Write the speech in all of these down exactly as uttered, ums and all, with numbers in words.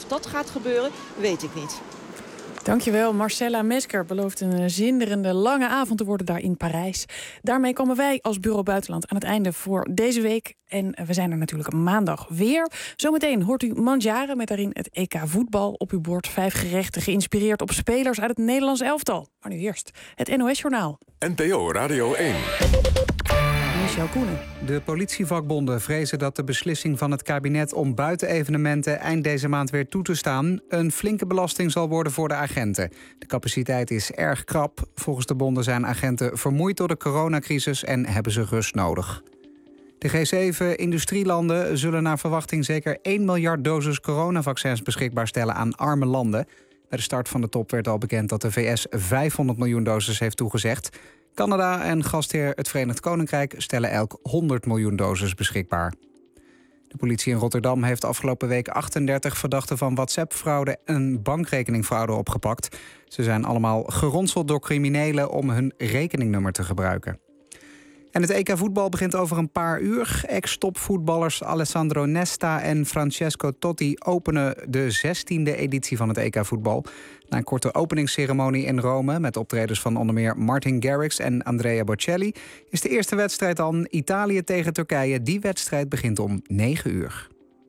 Of dat gaat gebeuren, weet ik niet. Dankjewel, Marcella Mesker. Belooft een zinderende lange avond te worden daar in Parijs. Daarmee komen wij als Bureau Buitenland aan het einde voor deze week. En we zijn er natuurlijk maandag weer. Zometeen hoort u Mandjaren met daarin het E K voetbal op uw bord. Vijf gerechten geïnspireerd op spelers uit het Nederlands elftal. Maar nu eerst het N O S-journaal. N P O Radio één. Michel Koenen. De politievakbonden vrezen dat de beslissing van het kabinet om buitenevenementen eind deze maand weer toe te staan een flinke belasting zal worden voor de agenten. De capaciteit is erg krap. Volgens de bonden zijn agenten vermoeid door de coronacrisis en hebben ze rust nodig. De G zeven industrielanden zullen naar verwachting zeker één miljard doses coronavaccins beschikbaar stellen aan arme landen. Bij de start van de top werd al bekend dat de V S vijfhonderd miljoen doses heeft toegezegd. Canada en gastheer het Verenigd Koninkrijk stellen elk honderd miljoen doses beschikbaar. De politie in Rotterdam heeft afgelopen week achtendertig verdachten van WhatsApp-fraude en bankrekeningfraude opgepakt. Ze zijn allemaal geronseld door criminelen om hun rekeningnummer te gebruiken. En het E K voetbal begint over een paar uur. Ex-topvoetballers Alessandro Nesta en Francesco Totti openen de zestiende editie van het E K voetbal. Na een korte openingsceremonie in Rome met optredens van onder meer Martin Garrix en Andrea Bocelli is de eerste wedstrijd dan Italië tegen Turkije. Die wedstrijd begint om negen uur.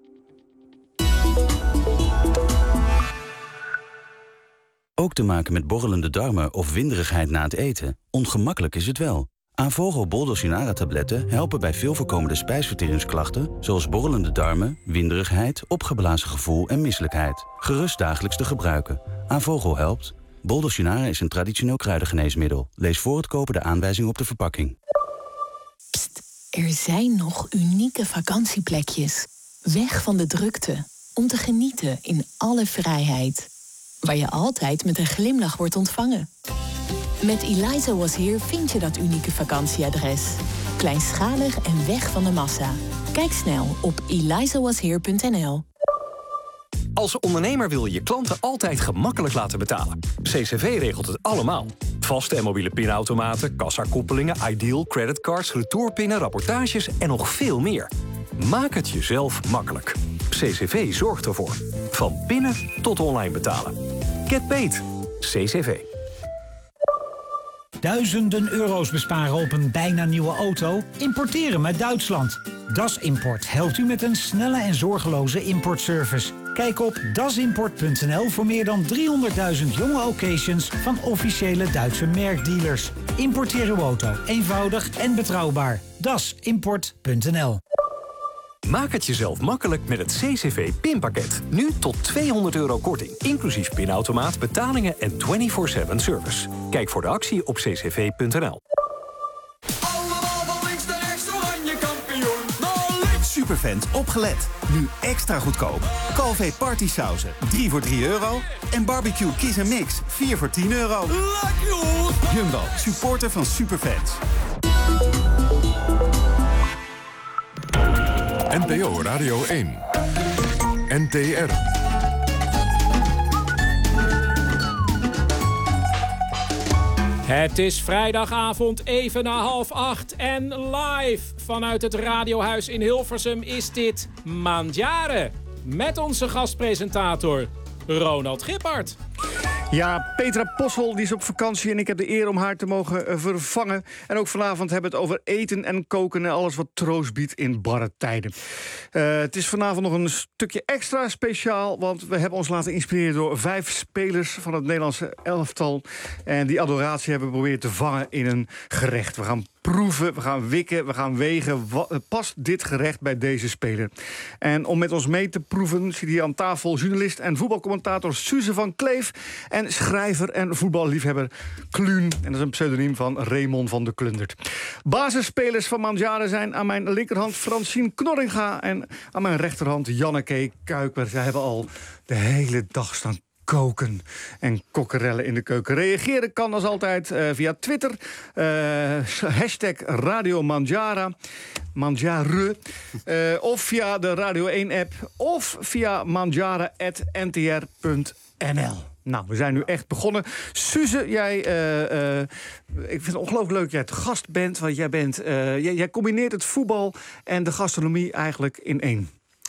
Ook te maken met borrelende darmen of winderigheid na het eten? Ongemakkelijk is het wel. Avogel Bol-Doshinara-tabletten helpen bij veel voorkomende spijsverteringsklachten zoals borrelende darmen, winderigheid, opgeblazen gevoel en misselijkheid. Gerust dagelijks te gebruiken. Avogel helpt. Bol-Doshinara is een traditioneel kruidengeneesmiddel. Lees voor het kopen de aanwijzing op de verpakking. Pst, er zijn nog unieke vakantieplekjes. Weg van de drukte. Om te genieten in alle vrijheid. Waar je altijd met een glimlach wordt ontvangen. Met Eliza Was Here vind je dat unieke vakantieadres. Kleinschalig en weg van de massa. Kijk snel op eliza was here punt n l. Als ondernemer wil je je klanten altijd gemakkelijk laten betalen. C C V regelt het allemaal. Vaste en mobiele pinautomaten, kassakoppelingen, Ideal, creditcards, retourpinnen, rapportages en nog veel meer. Maak het jezelf makkelijk. C C V zorgt ervoor. Van pinnen tot online betalen. Get paid. C C V. Duizenden euro's besparen op een bijna nieuwe auto? Importeren met Duitsland. Das Import helpt u met een snelle en zorgeloze importservice. Kijk op dasimport punt n l voor meer dan driehonderdduizend jonge occasions van officiële Duitse merkdealers. Importeer uw auto eenvoudig en betrouwbaar. dasimport punt n l. Maak het jezelf makkelijk met het C C V-pinpakket. Nu tot tweehonderd euro korting, inclusief pinautomaat, betalingen en vierentwintig zeven service. Kijk voor de actie op c c v punt n l. Superfans opgelet. Nu extra goedkoop. Calvé partysauzen, drie voor drie euro. En barbecue kiss en mix, vier voor tien euro. Jumbo, supporter van Superfans. N P O Radio één. N T R. Het is vrijdagavond even na half acht en live vanuit het Radiohuis in Hilversum is dit Mandjaren. Met onze gastpresentator Ronald Gippard. Ja, Petra Possel die is op vakantie en ik heb de eer om haar te mogen uh, vervangen. En ook vanavond hebben we het over eten en koken en alles wat troost biedt in barre tijden. Uh, het is vanavond nog een stukje extra speciaal, want we hebben ons laten inspireren door vijf spelers van het Nederlandse elftal. En die adoratie hebben we proberen te vangen in een gerecht. We gaan proeven, we gaan wikken, we gaan wegen. Wat, past dit gerecht bij deze speler? En om met ons mee te proeven zit hier aan tafel journalist en voetbalcommentator Suze van Kleef en schrijver en voetballiefhebber Kluun. En dat is een pseudoniem van Raymond van de Klundert. Basisspelers van Mandjaren zijn aan mijn linkerhand Francine Knorringa en aan mijn rechterhand Janneke Kuiper. Zij hebben al de hele dag staan koken en kokkerellen in de keuken. Reageren kan als altijd uh, via Twitter. Uh, hashtag Radio Mandjara. Mandjare. Uh, of via de Radio één app. Of via mandjara punt n t r punt n l. Nou, we zijn nu echt begonnen. Suze, jij, uh, uh, ik vind het ongelooflijk leuk dat jij te gast bent. Want jij, bent, uh, jij, jij combineert het voetbal en de gastronomie eigenlijk in één.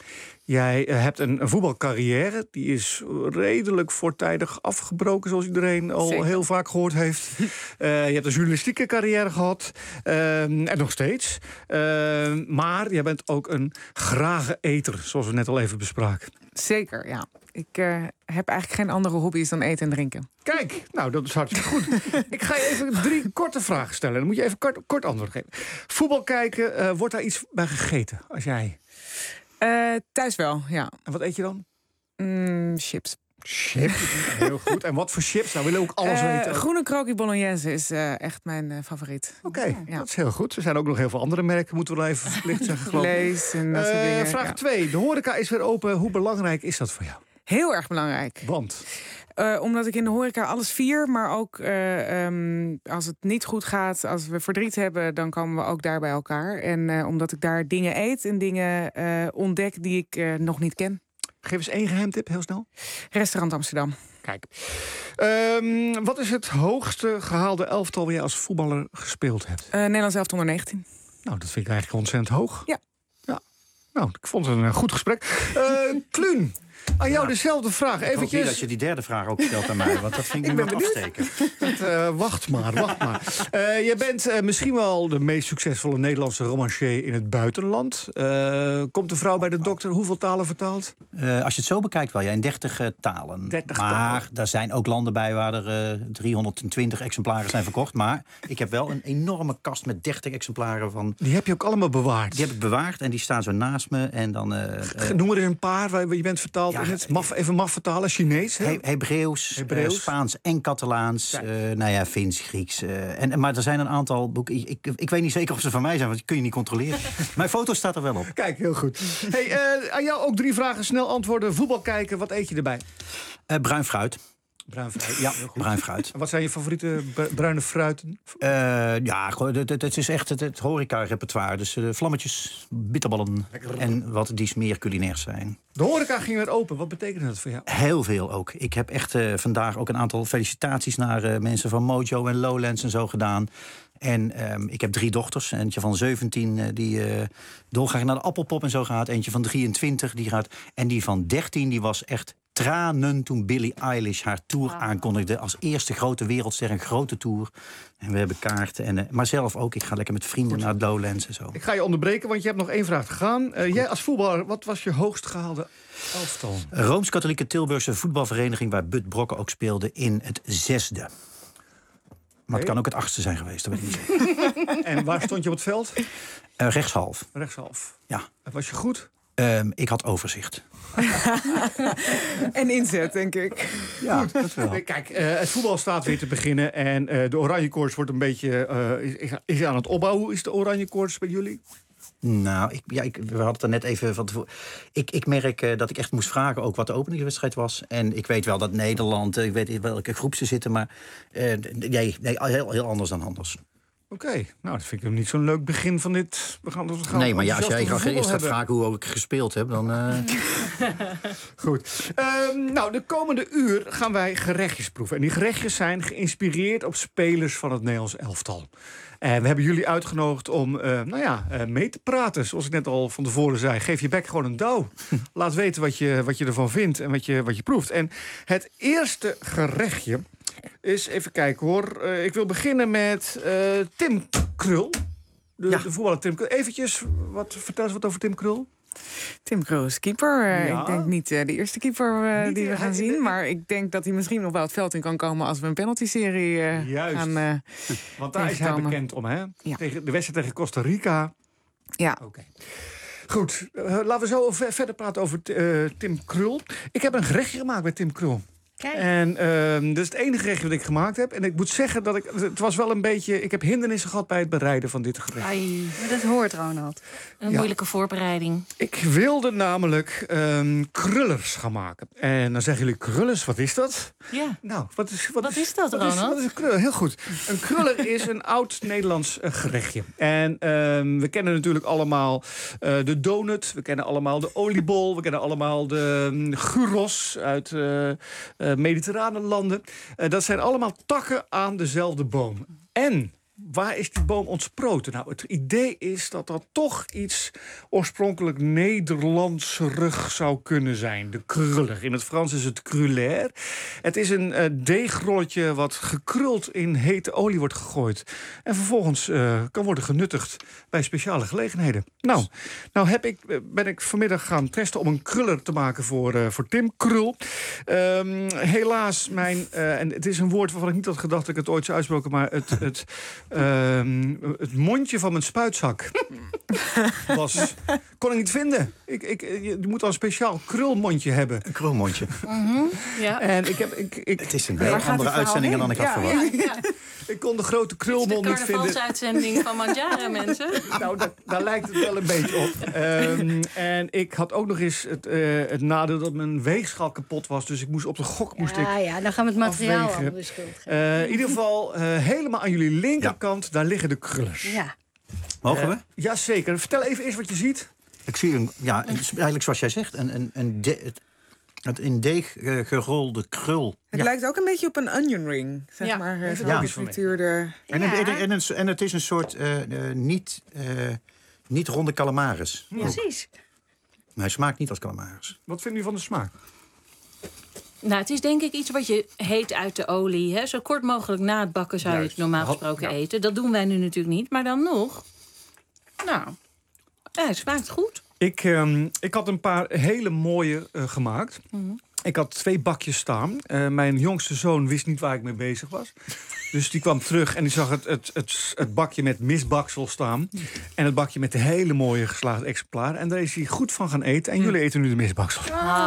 Jij uh, hebt een, een voetbalcarrière. Die is redelijk voortijdig afgebroken, zoals iedereen al Zeker. heel vaak gehoord heeft. uh, je hebt een journalistieke carrière gehad. Uh, en nog steeds. Uh, maar jij bent ook een grage eter, zoals we net al even bespraken. Zeker, ja. Ik uh, heb eigenlijk geen andere hobby's dan eten en drinken. Kijk, nou, dat is hartstikke goed. Ik ga je even drie korte vragen stellen. Dan moet je even kort, kort antwoord geven. Voetbal kijken, uh, wordt daar iets bij gegeten als jij... Uh, thuis wel, ja. En wat eet je dan? Mm, chips. Chips, heel goed. En wat voor chips? Nou, we willen ook alles uh, weten. Groene croquis bolognese is uh, echt mijn uh, favoriet. Oké, okay, ja. Dat is heel goed. Er zijn ook nog heel veel andere merken, moeten we dan even verplicht zeggen. Vlees en dat uh, soort dingen. Vraag ja. twee. De horeca is weer open. Hoe belangrijk is dat voor jou? Heel erg belangrijk. Want? Uh, omdat ik in de horeca alles vier, maar ook uh, um, als het niet goed gaat, als we verdriet hebben, dan komen we ook daar bij elkaar. En uh, omdat ik daar dingen eet en dingen uh, ontdek die ik uh, nog niet ken. Geef eens één geheimtip, heel snel. Restaurant Amsterdam. Kijk. Um, wat is het hoogste gehaalde elftal waar je als voetballer gespeeld hebt? Uh, Nederlands elftal onder negentien. Nou, dat vind ik eigenlijk ontzettend hoog. Ja. Ja. Nou, ik vond het een goed gesprek. Uh, Kluun. Aan jou ja. dezelfde vraag. Ik hoop niet dat je die derde vraag ook stelt aan mij, want dat vind ik, ik nu wat afsteken. Dat, uh, wacht maar, wacht maar. Uh, je bent uh, misschien wel de meest succesvolle Nederlandse romancier in het buitenland. Uh, komt de vrouw bij de dokter hoeveel talen vertaald? Uh, als je het zo bekijkt wel, ja, in dertig uh, talen. dertig maar talen. Er zijn ook landen bij waar er uh, driehonderdtwintig exemplaren zijn verkocht. Maar ik heb wel een enorme kast met dertig exemplaren van... Die heb je ook allemaal bewaard? Die heb ik bewaard en die staan zo naast me. En dan, uh, uh, Noem er eens een paar waar je bent vertaald. Ja, het maf, even maf vertalen, Chinees. He, Hebreeuws, Hebreeuws. Uh, Spaans en Catalaans. Uh, nou ja, Fins, Grieks. Uh, en, maar er zijn een aantal boeken. Ik, ik, ik weet niet zeker of ze van mij zijn, want die kun je niet controleren. Mijn foto staat er wel op. Kijk, heel goed. Hey, uh, aan jou ook drie vragen, snel antwoorden. Voetbal kijken, wat eet je erbij? Uh, bruin fruit. Bruin fruit, ja, bruin fruit. En wat zijn je favoriete bruine fruiten? Uh, ja, het, het, het is echt het, het horeca-repertoire. Dus uh, vlammetjes, bitterballen Lekker. En wat die meer culinair zijn. De horeca ging weer open. Wat betekent dat voor jou? Heel veel ook. Ik heb echt uh, vandaag ook een aantal felicitaties naar uh, mensen van Mojo en Lowlands en zo gedaan. En um, ik heb drie dochters. Eentje van zeventien uh, die uh, dolgraag naar de Appelpop en zo gaat. Eentje van drieëntwintig die gaat. En die van dertien die was echt tranen toen Billie Eilish haar tour wow. aankondigde. Als eerste grote wereldster, een grote tour. En we hebben kaarten. En, uh, maar zelf ook. Ik ga lekker met vrienden Goed. naar Lowlands en zo. Ik ga je onderbreken, want je hebt nog één vraag te gaan. Uh, jij als voetballer, wat was je hoogst gehaalde elftal? Rooms-Katholieke Tilburgse voetbalvereniging, waar Bud Brokken ook speelde, in het zesde. Maar okay. het kan ook het achtste zijn geweest, dat weet ik niet. En waar stond je op het veld? Uh, rechtshalf. Rechtshalf. Ja. Was je goed? Um, ik had overzicht. En inzet, denk ik. Ja, goed. Dat wel. Kijk, uh, het voetbal staat weer te beginnen. En uh, de oranje koorts wordt een beetje uh, is, is aan het opbouwen. Hoe is de oranje koorts bij jullie? Nou, ik, ja, ik, we hadden het er net even van tevoren. Ik, ik merk uh, dat ik echt moest vragen ook wat de openingswedstrijd was. En ik weet wel dat Nederland, uh, ik weet in welke groep ze zitten, maar uh, nee, nee, heel, heel anders dan anders. Oké, okay. Nou, dat vind ik hem niet zo'n leuk begin van dit. We gaan, we gaan nee, maar ja, als jij eerst gaat vragen hoe ik gespeeld heb, dan... Uh... Goed. Uh, nou, de komende uur gaan wij gerechtjes proeven. En die gerechtjes zijn geïnspireerd op spelers van het Nederlands elftal. En we hebben jullie uitgenodigd om uh, nou ja, uh, mee te praten. Zoals ik net al van tevoren zei. Geef je bek gewoon een douw. Laat weten wat je, wat je ervan vindt en wat je, wat je proeft. En het eerste gerechtje is, even kijken hoor. Uh, ik wil beginnen met uh, Tim Krul. De, ja. de voetballer Tim Krul. Eventjes, wat, vertel eens wat over Tim Krul. Tim Krul is keeper. Uh, ja. Ik denk niet uh, de eerste keeper uh, niet, die we gaan hij, zien. Maar ik denk dat hij misschien nog wel het veld in kan komen als we een penalty-serie uh, Juist. gaan uh, Want daar is hij bekend om, hè? Ja. Tegen de wedstrijd tegen Costa Rica. Ja. Oké. Okay. Goed, uh, laten we zo verder praten over uh, Tim Krul. Ik heb een gerechtje gemaakt met Tim Krul. Kijk. En uh, dat is het enige gerecht wat ik gemaakt heb. En ik moet zeggen dat ik... Het was wel een beetje... Ik heb hindernissen gehad bij het bereiden van dit gerecht. Ai, maar dat hoort, Ronald. Een ja. moeilijke voorbereiding. Ik wilde namelijk um, krullers gaan maken. En dan zeggen jullie, krullers, wat is dat? Ja. Nou, wat is, wat wat is, is dat, wat Ronald? Is, wat is een kruller? Heel goed. Een kruller is een oud-Nederlands uh, gerechtje. En um, we kennen natuurlijk allemaal uh, de donut. We kennen allemaal de oliebol. We kennen allemaal de um, gyros uit... Uh, Uh, mediterrane landen. Uh, dat zijn allemaal takken aan dezelfde boom. En waar is die boom ontsproten? Nou, het idee is dat dat toch iets oorspronkelijk Nederlandserig zou kunnen zijn. De kruller. In het Frans is het crullaire. Het is een uh, deegrolletje wat gekruld in hete olie wordt gegooid. En vervolgens uh, kan worden genuttigd bij speciale gelegenheden. Nou, nou heb ik, ben ik vanmiddag gaan testen om een kruller te maken voor, uh, voor Tim Krul. Um, helaas, mijn, uh, en het is een woord waarvan ik niet had gedacht dat ik het ooit zou uitsproken, maar het, het, uh, het mondje van mijn spuitzak was, kon ik niet vinden. Ik, ik, je moet al een speciaal krulmondje hebben. Een krulmondje. Mm-hmm. Ja. En ik heb, ik, ik, het is een heel andere uitzending dan ik had ja, verwacht. Ja, ja. Ik kon de grote krulmond niet vinden. De carnavalsuitzending van Mandjaren, mensen. Nou, daar, daar lijkt het wel een beetje op. Um, en ik had ook nog eens het, uh, het nadeel dat mijn weegschaal kapot was. Dus ik moest op de gok moest ja, ik ja, dan gaan we het materiaal afwegen. al de schuld geven. Uh, in ieder geval, uh, helemaal aan jullie linkerkant, ja. Daar liggen de krullers. Ja. Mogen we? Uh, Jazeker. Vertel even eerst wat je ziet. Ik zie een, ja, het is eigenlijk zoals jij zegt, een, een, een de, het, het in deeg uh, gerolde krul. Het ja. lijkt ook een beetje op een onion ring, zeg ja. maar. Zo'n ja. gefrituurde... En, Ja. en, en, en, en het is een soort uh, uh, niet, uh, niet ronde calamaris. Ja. Precies. Maar hij smaakt niet als calamaris. Wat vinden jullie van de smaak? Nou, het is denk ik iets wat je heet uit de olie. Hè? Zo kort mogelijk na het bakken zou Juist. je het normaal gesproken Ja. eten. Dat doen wij nu natuurlijk niet. Maar dan nog... Nou, ja, het smaakt goed. Ik, um, ik had een paar hele mooie uh, gemaakt. Mm-hmm. Ik had twee bakjes staan. Uh, mijn jongste zoon wist niet waar ik mee bezig was. Dus die kwam terug en die zag het, het, het, het bakje met misbaksel staan. En het bakje met de hele mooie geslaagde exemplaren. En daar is hij goed van gaan eten. En jullie eten nu de misbaksel.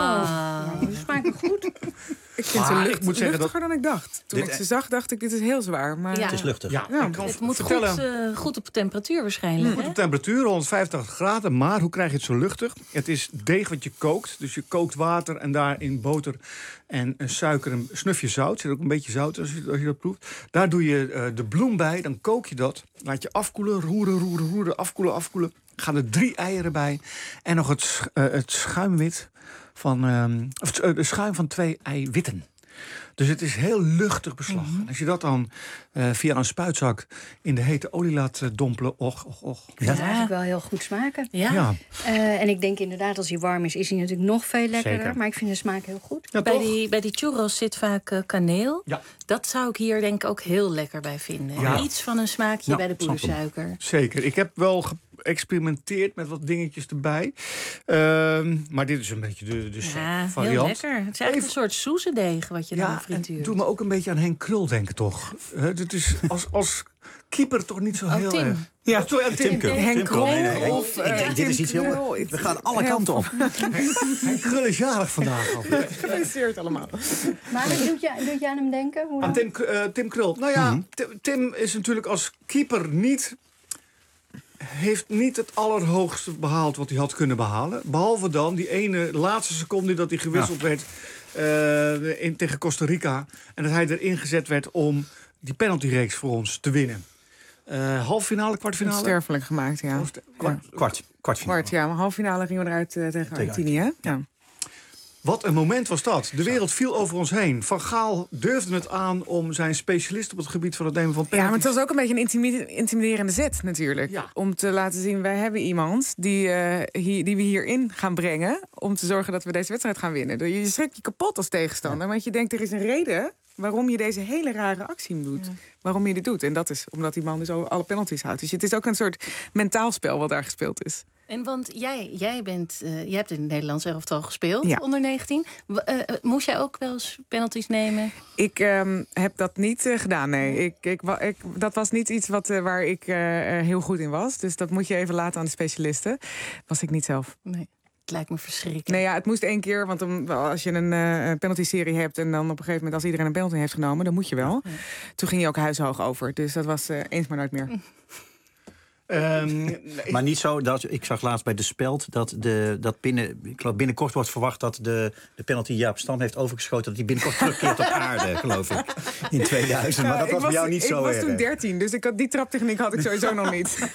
Ah, het smaakt goed. Ik vind Maar ze lucht, ik moet zeggen luchtiger dan ik dacht. Toen Dit- ik ze zag, dacht ik, dit is heel zwaar. Maar Ja. Het is luchtig. Ja, Ja, ik kan Het moet goed, vertellen. uh, goed op temperatuur waarschijnlijk. Goed Hè? op temperatuur, honderdvijfentachtig graden. Maar hoe krijg je het zo luchtig? Het is deeg wat je kookt. Dus je kookt water en daarin boter en een suiker en een snufje zout. Er zit ook een beetje zout als je, als je dat proeft. Daar doe je uh, de bloem bij, dan kook je dat. Laat je afkoelen, roeren, roeren, roeren, afkoelen, afkoelen. Gaan er drie eieren bij. En nog het, sch- uh, het schuimwit van, um, of, uh, de schuim van twee eiwitten. Dus het is heel luchtig beslag. Mm-hmm. Als je dat dan uh, via een spuitzak in de hete olie laat uh, dompelen, och, och, och. Ik vind het eigenlijk wel heel goed smaken. Ja. Ja. Uh, en ik denk inderdaad, als hij warm is, is hij natuurlijk nog veel lekkerder. Zeker. Maar ik vind de smaak heel goed. Ja, Bij toch? die, bij die churros zit vaak uh, kaneel. Ja. Dat zou ik hier denk ik ook heel lekker bij vinden. Ja. Iets van een smaakje Ja, bij de snap hem. poedersuiker. Zeker. Ik heb wel geëxperimenteerd met wat dingetjes erbij. Uh, maar dit is een beetje de, de Ja, heel variant. lekker. Het is eigenlijk Even- een soort soezedeeg wat je dan Ja, en frituurt. doe me ook een beetje aan Henk Krul denken, toch? Uh, dit is als, als keeper toch niet zo Oh, heel Tim. erg... Ja, sorry, aan Tim. Tim Krul. Henk Tim Krul. Nee, nee, Krol nee. of, Ik uh, denk, dit Tim is iets heel... Krul. We gaan alle Heel kanten op. Henk Krul is jarig vandaag al. Gefeliciteerd allemaal. Maar doet je, doet je aan hem denken? Hoe Aan dan? Tim, uh, Tim Krul. Nou ja, Mhm. Tim- Tim is natuurlijk als keeper niet... heeft niet het allerhoogste behaald wat hij had kunnen behalen. Behalve dan die ene laatste seconde dat hij gewisseld werd uh, in, tegen Costa Rica. En dat hij erin gezet werd om die penaltyreeks voor ons te winnen. Uh, halffinale, kwartfinale? Onsterfelijk gemaakt, ja. Onster- Ja. Kwart, kwartfinale. Kwart, ja. Maar halffinale gingen we eruit uh, tegen Argentinië, hè? Ja. Wat een moment was dat. De wereld viel over ons heen. Van Gaal durfde het aan om zijn specialist op het gebied van het nemen van Ja, maar penalties. het was ook een beetje een intimi- intimiderende zet natuurlijk. Ja. Om te laten zien, wij hebben iemand die, uh, hier, die we hierin gaan brengen... om te zorgen dat we deze wedstrijd gaan winnen. Je schrikt je kapot als tegenstander. Want je denkt, er is een reden waarom je deze hele rare actie doet. Ja. Waarom je dit doet. En dat is omdat die man dus alle penalties houdt. Dus het is ook een soort mentaal spel wat daar gespeeld is. En want jij, jij, bent, uh, jij hebt in het Nederlands elftal gespeeld, Ja. onder negentien. W- uh, moest jij ook wel eens penalties nemen? Ik um, heb dat niet uh, gedaan, nee. Ik, ik, wa- ik, dat was niet iets wat, uh, waar ik uh, heel goed in was. Dus dat moet je even laten aan de specialisten. Was ik niet zelf. Nee. Het lijkt me verschrikkelijk. Nee, ja, het moest één keer, want om, als je een uh, penalty-serie hebt... en dan op een gegeven moment als iedereen een penalty heeft genomen... dan moet je wel. Ja. Toen ging je ook huishoog over. Dus dat was uh, eens maar nooit meer. Um, nee. Maar niet zo dat ik zag laatst bij de Speld dat, de, dat binnen, ik geloof binnenkort wordt verwacht dat de, de penalty Jaap Stam heeft overgeschoten. Dat hij binnenkort terugkeert op aarde, geloof ik. In tweeduizend. Maar Ja, dat was bij jou niet ik zo was erg. toen dertien, dus ik had, die traptechniek had ik sowieso nog niet.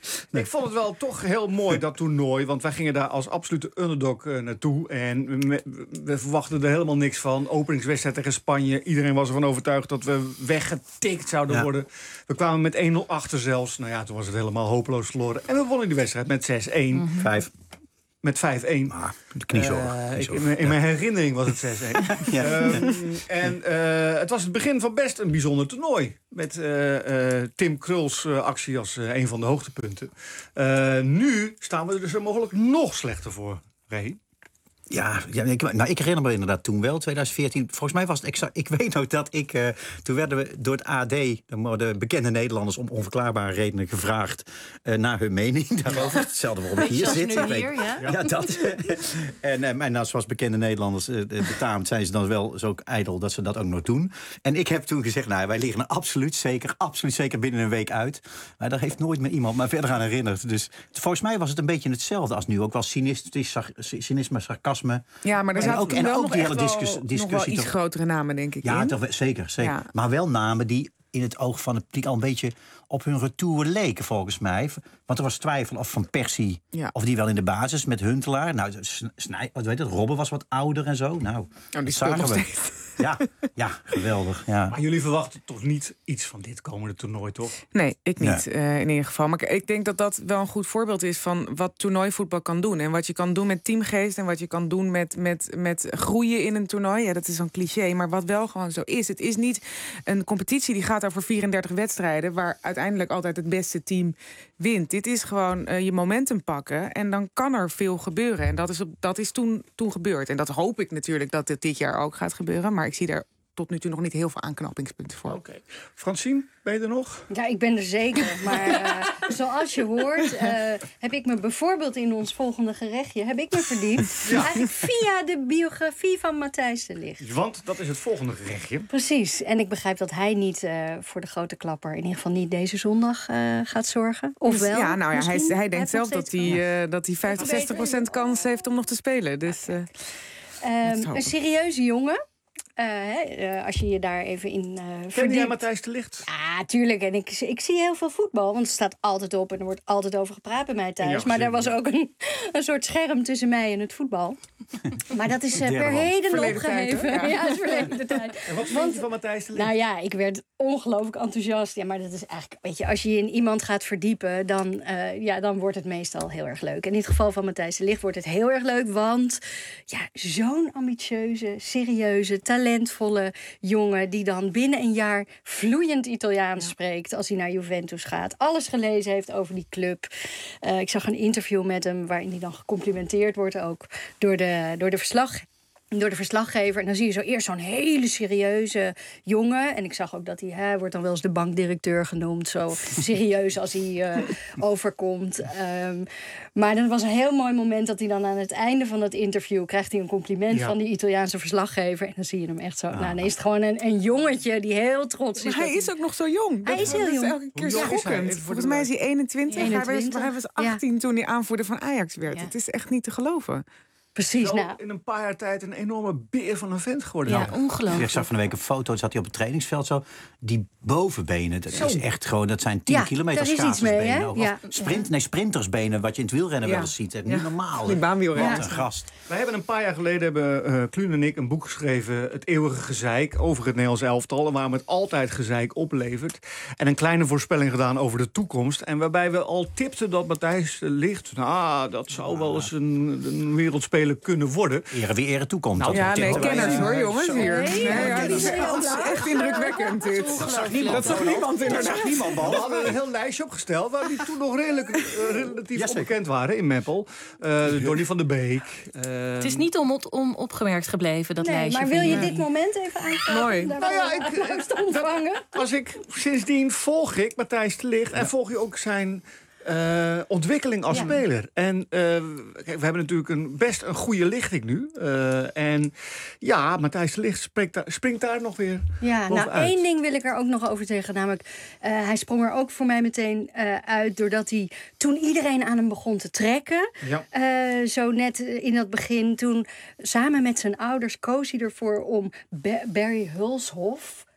Nee. Ik vond het wel toch heel mooi, dat toernooi. Want wij gingen daar als absolute underdog uh, naartoe. En we, we verwachten er helemaal niks van. Openingswedstrijd tegen Spanje. Iedereen was ervan overtuigd dat we weggetikt zouden ja. worden. We kwamen met één nul achter zelfs. Nou ja, toen was het helemaal hopeloos verloren. En we wonnen die wedstrijd met zes één. Mm-hmm. Vijf. Met vijf één. Ah, de kniezoog. Uh, ik, in, in mijn herinnering was het zes één. ja. um, en uh, het was het begin van best een bijzonder toernooi. Met uh, uh, Tim Kruls uh, actie als uh, een van de hoogtepunten. Uh, nu staan we er dus mogelijk nog slechter voor, Ray. Ja, ja ik, nou, ik herinner me inderdaad toen wel, twintig veertien. Volgens mij was het exact. Ik weet nog dat ik. Uh, toen werden we door het A D, de bekende Nederlanders, om onverklaarbare redenen gevraagd uh, naar hun mening daarover. Hetzelfde waarom ik hier zit. Nu hier, ja? ja, dat. en, uh, en nou, zoals bekende Nederlanders uh, betaamt, zijn ze dan wel zo ijdel dat ze dat ook nog doen. En ik heb toen gezegd, nou, wij liggen er absoluut zeker, absoluut zeker binnen een week uit. Maar daar heeft nooit meer iemand maar verder aan herinnerd. Dus volgens mij was het een beetje hetzelfde als nu. Ook wel cynisme, sarcasme. Ja, maar er zaten ook, en wel ook nog die echt hele discussie, wel, discussie nog wel iets toch, grotere namen, denk ik. Ja, in. toch, zeker. zeker. Ja. Maar wel namen die in het oog van het publiek al een beetje op hun retour leken, volgens mij. Want er was twijfel of Van Persie, ja. of die wel in de basis met Huntelaar. Nou, Snij, wat weet het, Robben was wat ouder en zo. Nou, oh, die speelt nog steeds. Ja, ja, geweldig. Ja. Maar jullie verwachten toch niet iets van dit komende toernooi, toch? Nee, ik niet, nee. Uh, in ieder geval. Maar ik denk dat dat wel een goed voorbeeld is van wat toernooivoetbal kan doen. En wat je kan doen met teamgeest en wat je kan doen met, met, met groeien in een toernooi. Ja, dat is een cliché, maar wat wel gewoon zo is. Het is niet een competitie die gaat over vierendertig wedstrijden, waar uiteindelijk altijd het beste team wint. Dit is gewoon uh, je momentum pakken en dan kan er veel gebeuren. En dat is, op, dat is toen, toen gebeurd. En dat hoop ik natuurlijk dat het dit jaar ook gaat gebeuren. Maar ik zie daar tot nu toe nog niet heel veel aanknopingspunten voor. Oké. Okay. Francine, ben je er nog? Ja, ik ben er zeker. Maar uh, zoals je hoort, uh, heb ik me bijvoorbeeld in ons volgende gerechtje heb ik me verdiept. Ja. Eigenlijk via de biografie van Matthijs de Ligt. Want dat is het volgende gerechtje. Precies. En ik begrijp dat hij niet uh, voor de grote klapper, in ieder geval niet deze zondag, uh, gaat zorgen. Ofwel, ja, nou ja, hij, hij denkt hij zelf dat hij, uh, dat hij vijftig, ja. zestig procent kans heeft om nog te spelen. Dus, uh, um, een serieuze jongen. Uh, uh, als je je daar even in uh, verdiept. Ken jij Matthijs de Ligt? Ja, tuurlijk. En ik, ik zie heel veel voetbal. Want het staat altijd op en er wordt altijd over gepraat bij mij thuis. Maar er was ook een, een soort scherm tussen mij en het voetbal. Maar dat is uh, per heden verleden opgeheven. Tijd, ja, ja, is verleden tijd. En wat vind je van Matthijs de Ligt? Nou ja, ik werd ongelooflijk enthousiast. Ja, maar dat is eigenlijk, weet je, als je je in iemand gaat verdiepen, dan, uh, ja, dan wordt het meestal heel erg leuk. En in het geval van Matthijs de Ligt wordt het heel erg leuk. Want ja, zo'n ambitieuze, serieuze, talentvolle jongen die dan binnen een jaar vloeiend Italiaans ja. spreekt als hij naar Juventus gaat. Alles gelezen heeft over die club. Uh, ik zag een interview met hem waarin hij dan gecomplimenteerd wordt ook door de, door de verslag. Door de verslaggever. En dan zie je zo eerst zo'n hele serieuze jongen. En ik zag ook dat hij, hij wordt dan wel eens de bankdirecteur genoemd. Zo serieus als hij uh, overkomt. Um, maar dat was een heel mooi moment dat hij dan aan het einde van het interview krijgt hij een compliment ja. van die Italiaanse verslaggever. En dan zie je hem echt zo. Ah. Nou, dan is het gewoon een, een jongetje die heel trots is. Maar hij is ook nog zo jong. Hij dat, is heel dat jong. Is elke keer schokkend. Volgens mij is hij eenentwintig. eenentwintig. Hij, was, hij was achttien ja. toen hij aanvoerder van Ajax werd. Ja. Het is echt niet te geloven. Precies, Zo nou. in een paar jaar tijd een enorme beer van een vent geworden. Ja, ongelooflijk. Ik zag van de week een foto, zat hij op het trainingsveld zo. Die bovenbenen, dat zo. is echt gewoon, dat zijn tien ja, kilometer schaatsbenen. Mee, ja. Sprint, nee, sprintersbenen, wat je in het wielrennen ja. wel eens ziet. Niet ja. normaal. Die baanwielrennen. Wat een gast. Wij hebben een paar jaar geleden, hebben uh, Kluun en ik, een boek geschreven, Het eeuwige gezeik, over het Nederlands elftal. En waarom het altijd gezeik oplevert. En een kleine voorspelling gedaan over de toekomst. En waarbij we al tipten dat Matthijs de Ligt, nou, dat zou wel eens een, een wereldspeler kunnen worden. Ere wie ere toekomt. Nou, ja, nee, kenners hoor, jongens, hier. Nee, nee, ja, dat is echt indrukwekkend, dit. Dat zag niemand. Dat zag niemand inderdaad. niemand. We hadden een heel lijstje opgesteld waar die toen nog redelijk, uh, relatief ja, onbekend waren in Meppel. Uh, Donny van der Beek. Uh, het is niet om, om opgemerkt gebleven, dat nee, lijstje. Maar wil je dit moment even aanvragen? Mooi. Nou ja, ik, te ontvangen? Als ik, sindsdien volg ik Matthijs de Ligt ja. en volg je ook zijn Uh, ontwikkeling als ja. speler. En uh, kijk, we hebben natuurlijk een, best een goede lichting nu. Uh, en ja, Matthijs de Ligt springt daar, springt daar nog weer Ja, nou uit. één ding wil ik er ook nog over zeggen. Namelijk, uh, hij sprong er ook voor mij meteen uh, uit, doordat hij toen iedereen aan hem begon te trekken. Ja. Uh, zo net in dat begin, toen samen met zijn ouders koos hij ervoor om Be- Barry Hulshoff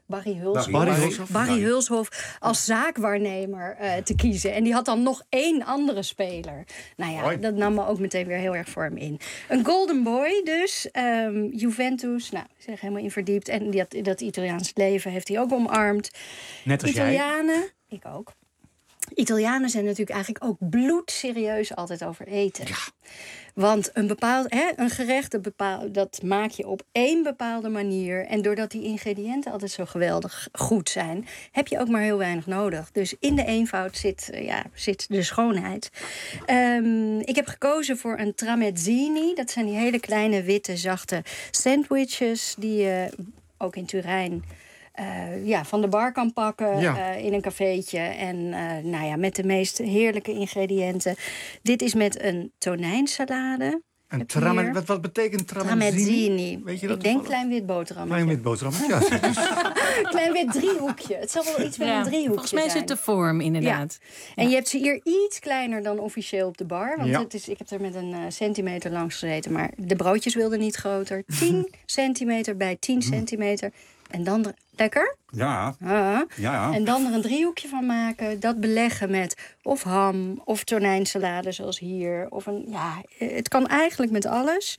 Barry Hulshoff, Barry Hulshoff. Barry Hulshoff als zaakwaarnemer uh, te kiezen. En die had dan nog één andere speler. Nou ja, Hoi. dat nam me ook meteen weer heel erg voor hem in. Een golden boy dus. Um, Juventus, nou, ik zeg helemaal in verdiept. En dat, dat Italiaans leven heeft hij ook omarmd. Net als Italianen, jij. ik ook. Italianen zijn natuurlijk eigenlijk ook bloedserieus altijd over eten. Ja. Want een bepaald hè, een gerecht, een bepaald, dat maak je op één bepaalde manier. En doordat die ingrediënten altijd zo geweldig goed zijn, heb je ook maar heel weinig nodig. Dus in de eenvoud zit, ja, zit de schoonheid. Um, ik heb gekozen voor een tramezzini. Dat zijn die hele kleine, witte, zachte sandwiches die je uh, ook in Turijn Uh, ja, van de bar kan pakken ja. uh, in een cafeetje. En uh, nou ja, met de meest heerlijke ingrediënten. Dit is met een tonijnsalade. En trame, wat, wat betekent tramezzini? Tramezzini. Weet je dat? Ik denk klein wit boterhammetje. Klein wit boterhammetje, ja. Klein wit driehoekje. Het zal wel iets met ja, een driehoekje volgens mij zijn. zit de vorm, inderdaad. Ja. En ja. je hebt ze hier iets kleiner dan officieel op de bar. Want ja. het is, ik heb er met een uh, centimeter langs gezeten. Maar de broodjes wilden niet groter. tien centimeter bij tien centimeter. En dan er, lekker? Ja. Uh, ja. En dan er een driehoekje van maken. Dat beleggen met of ham of tonijnsalade zoals hier. Of een, ja, het kan eigenlijk met alles.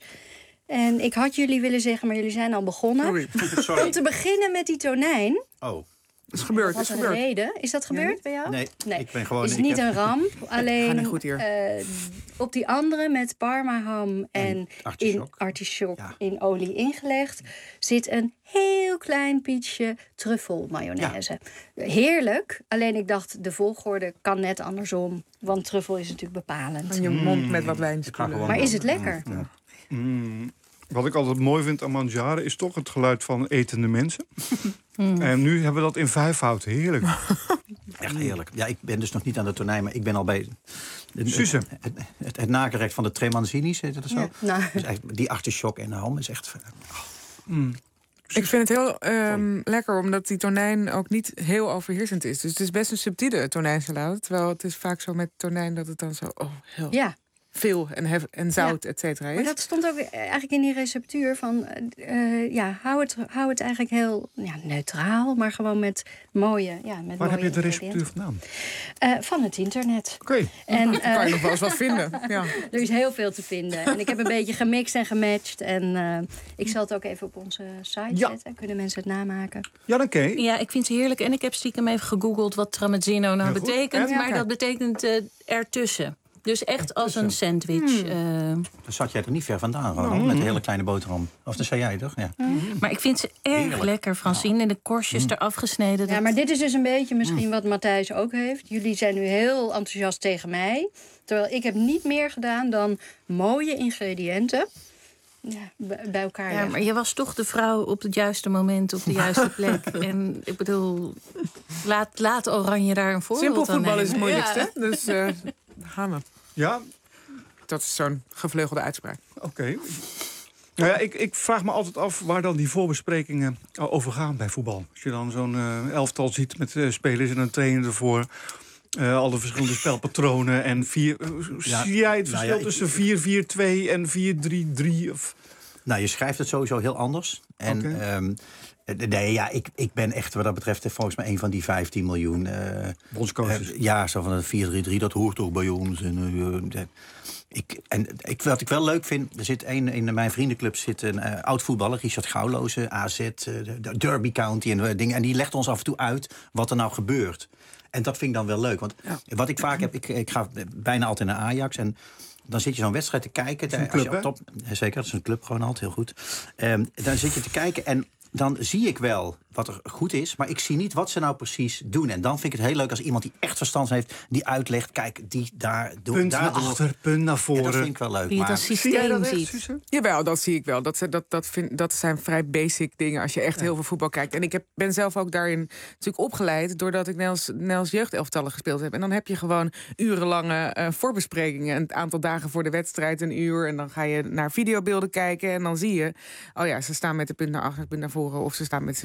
En ik had jullie willen zeggen, maar jullie zijn al begonnen. Sorry. Sorry. Om te beginnen met die tonijn. Oh. Het is gebeurd. Dat is een reden. Is dat gebeurd ja, bij jou? Nee, nee, ik ben gewoon... Is het niet heb... een ramp? Alleen goed hier. Uh, op die andere met parmaham en, en artichok. in artichok ja. in olie ingelegd zit een heel klein pietje truffelmayonaise. Ja. Heerlijk. Alleen ik dacht, de volgorde kan net andersom. Want truffel is natuurlijk bepalend. En je mond met wat wijntjes. Maar is het lekker? Ja. Mm. Wat ik altijd mooi vind aan mangiare is toch het geluid van etende mensen. Mm. En nu hebben we dat in vijfvoud. Heerlijk. Echt heerlijk. Ja, ik ben dus nog niet aan de tonijn, maar ik ben al bij... Suze. Het, het, het, het nagerecht van de tremanzinis, heet dat zo? Ja, nou. Dus echt, die artichok en de ham is echt... Oh. Mm. Ik vind het heel um, lekker, omdat die tonijn ook niet heel overheersend is. Dus het is best een subtiele tonijnsalade. Terwijl het is vaak zo met tonijn dat het dan zo... Oh, heel... Ja. veel en, hef, en zout, ja. et cetera. Maar dat stond ook eigenlijk in die receptuur van... Uh, ja, hou het, hou het eigenlijk heel ja, neutraal, maar gewoon met mooie... Ja, met Waar mooie heb je de receptuur vandaan? Uh, van het internet. Oké. Okay. En uh, kan je nog wel eens wat vinden. Ja. Er is heel veel te vinden. En ik heb een beetje gemixt en gematcht. En uh, ik zal het ook even op onze site ja. zetten. Kunnen mensen het namaken? Ja, oké. Okay. Ja, ik vind het heerlijk. En ik heb stiekem even gegoogeld wat tramezzino nou heel betekent. Ja, maar dat betekent uh, ertussen. Dus echt als een sandwich. Hmm. Uh... Dan zat jij er niet ver vandaan, gewoon, mm. met een hele kleine boterham. Of dat zei jij toch? Ja. Mm. Maar ik vind ze erg heerlijk. lekker, Francine. En de korstjes mm. eraf gesneden. Ja, dat... maar dit is dus een beetje misschien mm. wat Matthijs ook heeft. Jullie zijn nu heel enthousiast tegen mij. Terwijl ik heb niet meer gedaan dan mooie ingrediënten... Ja, bij elkaar. Ja, maar je was toch de vrouw op het juiste moment, op de juiste plek. En ik bedoel, laat, laat Oranje daar een voorbeeld Simpel aan voetbal nemen. is het moeilijkste. Ja. Dus uh, gaan we. Ja? Dat is zo'n gevleugelde uitspraak. Oké. Okay. Nou ja, ik, ik vraag me altijd af waar dan die voorbesprekingen over gaan bij voetbal. Als je dan zo'n uh, elftal ziet met uh, spelers en een trainer ervoor... Uh, al de verschillende spelpatronen en vier. Ja, zie jij het verschil nou ja, tussen vier vier twee en vier drie drie? Of... Nou, je schrijft het sowieso heel anders. En okay. um, nee, ja, ik, ik ben echt wat dat betreft volgens mij een van die vijftien miljoen. Uh, Bondscoaches. Uh, ja, zo van een vier drie drie, dat hoort toch bij ons. En, uh, ik, en ik, wat ik wel leuk vind, er zit een, in mijn vriendenclub zit een uh, oud voetballer, Richard Gouwloze, A Z, uh, de Derby County en uh, dingen. En die legt ons af en toe uit wat er nou gebeurt. En dat vind ik dan wel leuk. Want ja. wat ik vaak heb, ik, ik ga bijna altijd naar Ajax. En dan zit je zo'n wedstrijd te kijken. Dat is een club, hè? Top, zeker, dat is een club gewoon altijd heel goed. Um, dan zit je te kijken en dan zie ik wel wat er goed is, maar ik zie niet wat ze nou precies doen. En dan vind ik het heel leuk als iemand die echt verstand heeft, die uitlegt, kijk, die daar doen. Punt naar achter, punt naar voren. Ja, dat vind ik wel leuk. Die maar... dat systeem ziet. Jawel, dat zie ik wel. Dat, dat, dat, vind, dat zijn vrij basic dingen als je echt ja. heel veel voetbal kijkt. En ik heb, ben zelf ook daarin natuurlijk opgeleid, doordat ik Nels, Nels jeugdelftallen gespeeld heb. En dan heb je gewoon urenlange uh, voorbesprekingen. Een aantal dagen voor de wedstrijd, een uur. En dan ga je naar videobeelden kijken. En dan zie je, oh ja, ze staan met de punt naar achter, punt naar voren. Of ze staan met z'n vieren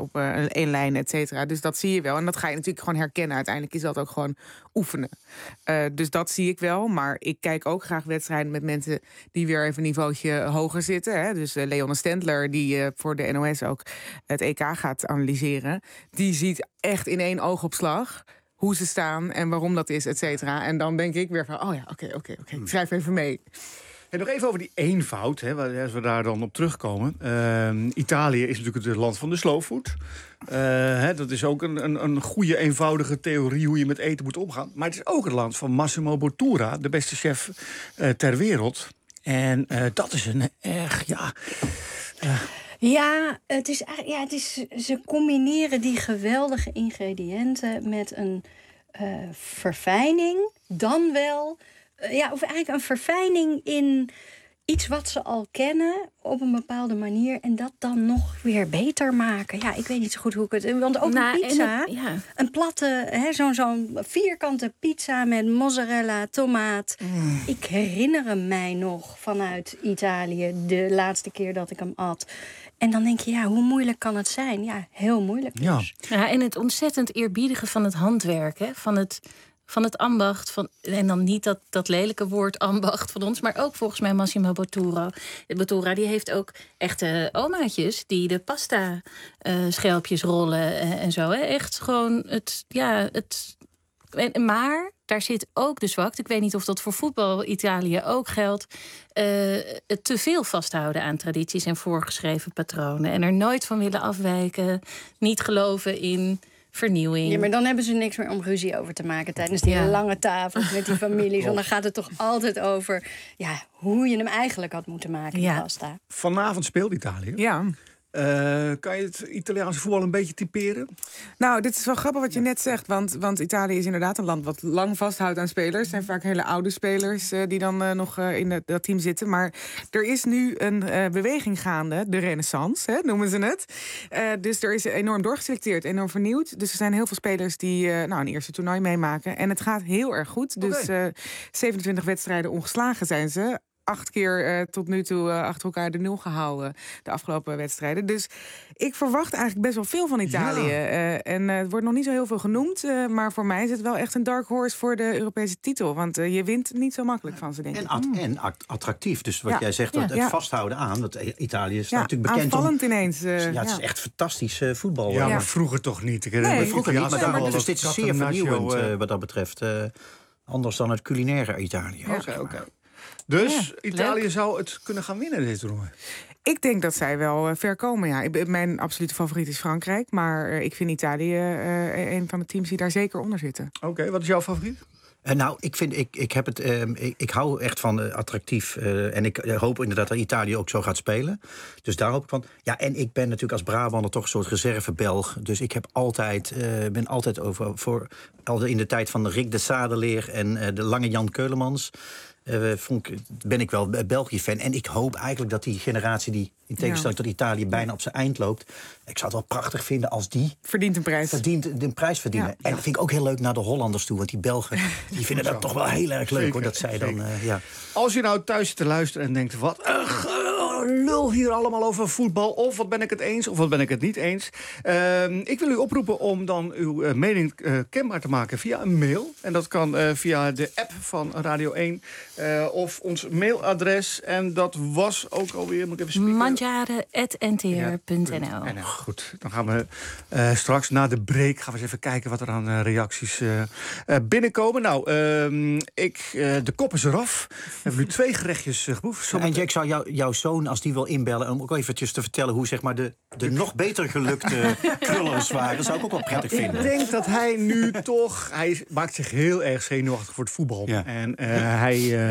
op uh, één lijn, et cetera. Dus dat zie je wel. En dat ga je natuurlijk gewoon herkennen. Uiteindelijk is dat ook gewoon oefenen. Uh, dus dat zie ik wel. Maar ik kijk ook graag wedstrijden met mensen die weer even een niveautje hoger zitten. Hè. Dus uh, Leon Stendler, die uh, voor de N O S ook het E K gaat analyseren. Die ziet echt in één oogopslag hoe ze staan en waarom dat is, et cetera. En dan denk ik weer van, oh ja, oké, oké, oké. Ik schrijf even mee. En nog even over die eenvoud, hè, als we daar dan op terugkomen. Uh, Italië is natuurlijk het land van de slow food. Uh, hè, dat is ook een, een, een goede, eenvoudige theorie hoe je met eten moet omgaan. Maar het is ook het land van Massimo Bottura, de beste chef uh, ter wereld. En uh, dat is een erg, ja... Uh, Ja, het is, ja het is, ze combineren die geweldige ingrediënten met een uh, verfijning. Dan wel, uh, ja, of eigenlijk een verfijning in iets wat ze al kennen op een bepaalde manier. En dat dan nog weer beter maken. Ja, ik weet niet zo goed hoe ik het... Want ook nou, een pizza, het, ja. een platte, hè, zo'n zo'n vierkante pizza met mozzarella, tomaat. Mm. Ik herinner hem mij nog vanuit Italië de laatste keer dat ik hem at. En dan denk je, ja, hoe moeilijk kan het zijn? Ja, heel moeilijk dus. Ja, ja en het ontzettend eerbiedige van het handwerk, hè? Van het... Van het ambacht, van, en dan niet dat, dat lelijke woord ambacht van ons, maar ook volgens mij Massimo Bottura. Bottura die heeft ook echte omaatjes die de pasta uh, schelpjes rollen en, en zo. Hè. Echt gewoon het, ja, het. En, maar daar zit ook de zwakte. Ik weet niet of dat voor voetbal Italië ook geldt. Uh, het te veel vasthouden aan tradities en voorgeschreven patronen. En er nooit van willen afwijken. Niet geloven in vernieuwing. Ja, maar dan hebben ze niks meer om ruzie over te maken tijdens die ja. lange tafels met die families. Want dan gaat het toch altijd over ja, hoe je hem eigenlijk had moeten maken, die ja. pasta. Vanavond speelt Italië. Ja. Uh, kan je het Italiaanse voetbal een beetje typeren? Nou, dit is wel grappig wat je net zegt. Want, want Italië is inderdaad een land wat lang vasthoudt aan spelers. Het zijn vaak hele oude spelers uh, die dan uh, nog uh, in de, dat team zitten. Maar er is nu een uh, beweging gaande. De renaissance, hè, noemen ze het. Uh, dus er is enorm doorgeselecteerd, enorm vernieuwd. Dus er zijn heel veel spelers die uh, nou, een eerste toernooi meemaken. En het gaat heel erg goed. Dus okay. uh, zevenentwintig wedstrijden ongeslagen zijn ze. Acht keer uh, tot nu toe uh, achter elkaar de nul gehouden de afgelopen wedstrijden. Dus ik verwacht eigenlijk best wel veel van Italië. Ja. Uh, en uh, het wordt nog niet zo heel veel genoemd. Uh, maar voor mij is het wel echt een dark horse voor de Europese titel. Want uh, je wint niet zo makkelijk van ze, denk ik. En, at- en attractief. Dus wat ja. jij zegt, dat ja. het vasthouden aan. Dat Italië is ja. natuurlijk bekend aanvallend om... ineens. Uh, ja, het is ja. echt fantastisch uh, voetbal. Ja, maar vroeger toch niet. Ik nee, vroeger niet. Maar, ja, maar dus dit is zeer vernieuwend uh, wat dat betreft. Uh, anders dan het culinaire Italië. Oké, oké. Okay. Dus ja, Italië leuk. Zou het kunnen gaan winnen, dit toernooi? Ik denk dat zij wel uh, ver komen, ja. Ik, mijn absolute favoriet is Frankrijk. Maar uh, ik vind Italië uh, een van de teams die daar zeker onder zitten. Oké, okay, wat is jouw favoriet? Uh, nou, ik, vind, ik, ik, heb het, uh, ik, ik hou echt van uh, attractief. Uh, en ik uh, hoop inderdaad dat Italië ook zo gaat spelen. Dus daar hoop ik van. Ja, en ik ben natuurlijk als Brabander toch een soort reserve-Belg. Dus ik heb altijd, uh, ben altijd over... voor al in de tijd van Rick de Sadeleer en uh, de lange Jan Keulemans... Uh, vond ik, ben ik wel België-fan. En ik hoop eigenlijk dat die generatie die in tegenstelling ja. tot Italië bijna op zijn eind loopt... ik zou het wel prachtig vinden als die... Verdient een prijs. Verdient een prijs verdienen. Ja. En dat vind ik ook heel leuk naar de Hollanders toe. Want die Belgen die vinden dat toch wel heel erg leuk. Zeker, hoor, dat zij dan, uh, ja. Als je nou thuis zit te luisteren en denkt... wat uh, lul hier allemaal over voetbal... of wat ben ik het eens of wat ben ik het niet eens... Uh, ik wil u oproepen om dan uw uh, mening uh, kenbaar te maken via een mail. En dat kan uh, via de app van Radio één... Uh, of ons mailadres. En dat was ook alweer... Moet ik even spieken. mandjaren apenstaartje n t r punt n l. Ja, goed, dan gaan we uh, straks na de break... gaan we eens even kijken wat er aan uh, reacties uh, uh, binnenkomen. Nou, uh, ik, uh, de kop is eraf. We hebben nu twee gerechtjes uh, geproefd. Ja, en Jack, zou jou, jouw zoon, als die wil inbellen... om ook eventjes te vertellen hoe zeg maar, de, de nog beter gelukte krullers waren... zou ik ook wel prettig vinden. Ik denk dat hij nu toch... Hij maakt zich heel erg zenuwachtig voor het voetbal. Ja. En uh, hij... Uh,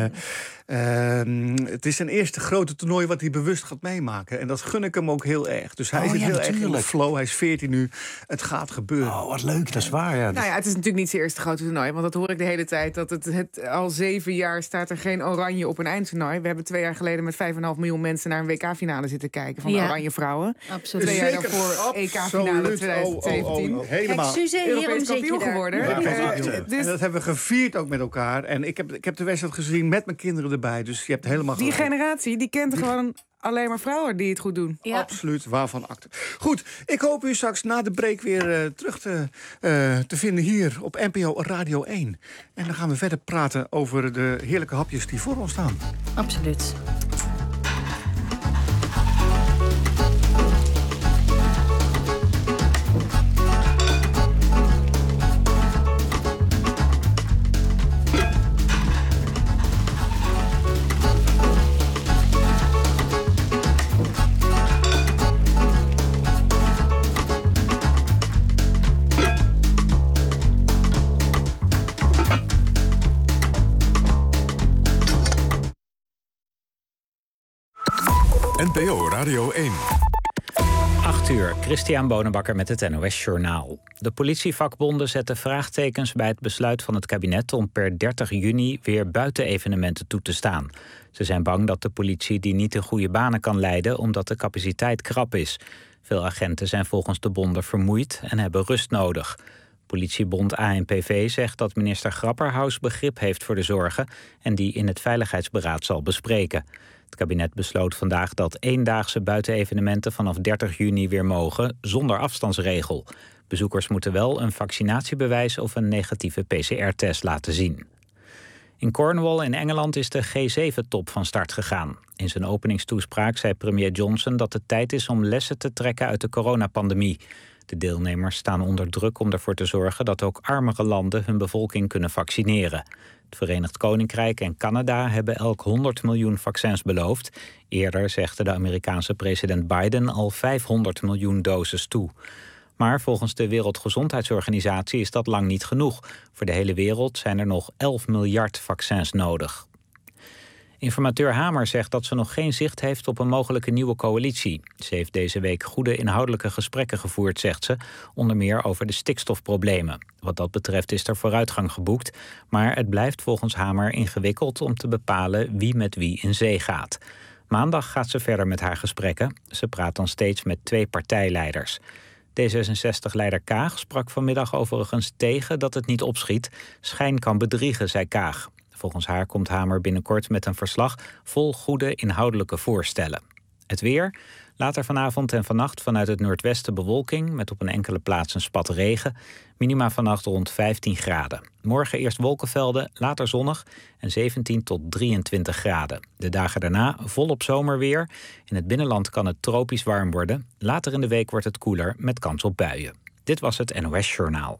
Uh, het is zijn eerste grote toernooi wat hij bewust gaat meemaken. En dat gun ik hem ook heel erg. Dus hij oh, zit ja, heel natuurlijk. erg in de flow. Hij is veertien nu. Het gaat gebeuren. Oh, wat leuk. Dat is waar, ja. Nou ja, het is natuurlijk niet zijn eerste grote toernooi. Want dat hoor ik de hele tijd. Dat het, het al zeven jaar staat er geen oranje op een eindtoernooi. We hebben twee jaar geleden met vijf komma vijf miljoen mensen... naar een W K-finale zitten kijken van de ja. Oranje Vrouwen. Absoluut. Absoluut. Twee jaar daarvoor E K-finale twintig zeventien. Oh, oh, oh, helemaal. Kijk, Suze, hierom Europees zit je kampioen daar. geworden. Ja, Uh, en dus dat hebben we gevierd ook met elkaar. En ik heb, ik heb de wedstrijd gezien met mijn kinderen erbij. Dus je hebt helemaal die gelijk. generatie, die kent gewoon alleen maar vrouwen die het goed doen. Ja. Absoluut, waarvan akte. Goed, ik hoop u straks na de break weer uh, terug te, uh, te vinden hier op N P O Radio één. En dan gaan we verder praten over de heerlijke hapjes die voor ons staan. Absoluut. N P O Radio één. acht uur, Christian Bonenbakker met het N O S Journaal. De politievakbonden zetten vraagtekens bij het besluit van het kabinet om per dertig juni weer buitenevenementen toe te staan. Ze zijn bang dat de politie die niet in goede banen kan leiden omdat de capaciteit krap is. Veel agenten zijn volgens de bonden vermoeid en hebben rust nodig. Politiebond A N P V zegt dat minister Grapperhaus begrip heeft voor de zorgen en die in het Veiligheidsberaad zal bespreken. Het kabinet besloot vandaag dat eendaagse buitenevenementen vanaf dertig juni weer mogen, zonder afstandsregel. Bezoekers moeten wel een vaccinatiebewijs of een negatieve P C R-test laten zien. In Cornwall in Engeland is de G zeven top van start gegaan. In zijn openingstoespraak zei premier Johnson dat het tijd is om lessen te trekken uit de coronapandemie. De deelnemers staan onder druk om ervoor te zorgen dat ook armere landen hun bevolking kunnen vaccineren. Het Verenigd Koninkrijk en Canada hebben elk honderd miljoen vaccins beloofd. Eerder zegde de Amerikaanse president Biden al vijfhonderd miljoen doses toe. Maar volgens de Wereldgezondheidsorganisatie is dat lang niet genoeg. Voor de hele wereld zijn er nog elf miljard vaccins nodig. Informateur Hamer zegt dat ze nog geen zicht heeft op een mogelijke nieuwe coalitie. Ze heeft deze week goede inhoudelijke gesprekken gevoerd, zegt ze, onder meer over de stikstofproblemen. Wat dat betreft is er vooruitgang geboekt, maar het blijft volgens Hamer ingewikkeld om te bepalen wie met wie in zee gaat. Maandag gaat ze verder met haar gesprekken. Ze praat dan steeds met twee partijleiders. D zesenzestig-leider Kaag sprak vanmiddag overigens tegen dat het niet opschiet. Schijn kan bedriegen, zei Kaag. Volgens haar komt Hamer binnenkort met een verslag vol goede inhoudelijke voorstellen. Het weer. Later vanavond en vannacht vanuit het noordwesten bewolking met op een enkele plaats een spat regen. Minima vannacht rond vijftien graden. Morgen eerst wolkenvelden, later zonnig en zeventien tot drieëntwintig graden. De dagen daarna volop zomerweer. In het binnenland kan het tropisch warm worden. Later in de week wordt het koeler met kans op buien. Dit was het N O S Journaal.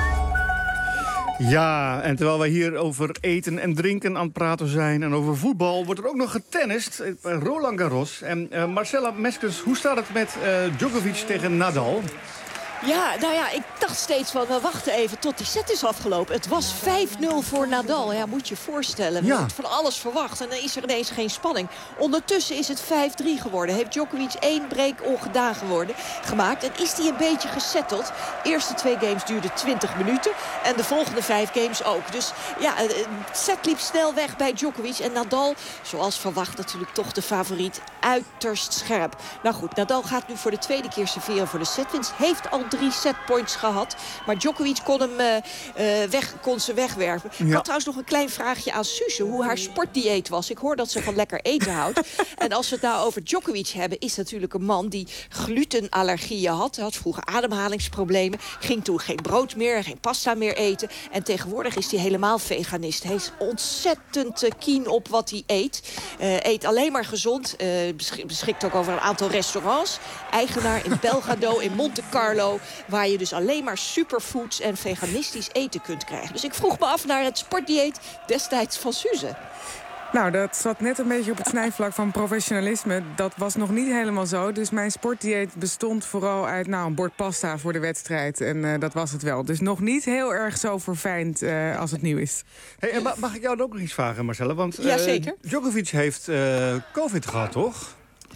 Ja, en terwijl wij hier over eten en drinken aan het praten zijn en over voetbal, wordt er ook nog getennist. Roland Garros. En uh, Marcella Meskers, hoe staat het met uh, Djokovic tegen Nadal? Ja, nou ja, ik dacht steeds van, we wachten even tot die set is afgelopen. Het was vijf nul voor Nadal. Ja, moet je je voorstellen. We Ja. hebben van alles verwacht en dan is er ineens geen spanning. Ondertussen is het vijf drie geworden. Heeft Djokovic één break ongedaan geworden, gemaakt. En is hij een beetje gesetteld. De eerste twee games duurden twintig minuten. En de volgende vijf games ook. Dus ja, het set liep snel weg bij Djokovic. En Nadal, zoals verwacht natuurlijk toch de favoriet, uiterst scherp. Nou goed, Nadal gaat nu voor de tweede keer serveren voor de setwinst. Heeft al drie setpoints gehad. Maar Djokovic kon hem uh, uh, weg, kon ze wegwerpen. Ja. Ik had trouwens nog een klein vraagje aan Suze. Hoe haar sportdieet was. Ik hoor dat ze van lekker eten houdt. En als we het nou over Djokovic hebben, is natuurlijk een man die glutenallergieën had. Hij had vroeger ademhalingsproblemen. Ging toen geen brood meer, geen pasta meer eten. En tegenwoordig is hij helemaal veganist. Hij is ontzettend uh, keen op wat hij eet. Uh, eet alleen maar gezond. Uh, besch- beschikt ook over een aantal restaurants. Eigenaar in Belgrado, in Monte Carlo, waar je dus alleen maar superfoods en veganistisch eten kunt krijgen. Dus ik vroeg me af naar het sportdieet destijds van Suze. Nou, dat zat net een beetje op het snijvlak van professionalisme. Dat was nog niet helemaal zo. Dus mijn sportdieet bestond vooral uit nou, een bord pasta voor de wedstrijd. En uh, dat was het wel. Dus nog niet heel erg zo verfijnd uh, als het nu is. Hey, en ma- mag ik jou ook nog iets vragen, Marcella? Want uh, Ja, zeker. Djokovic heeft uh, COVID gehad, toch?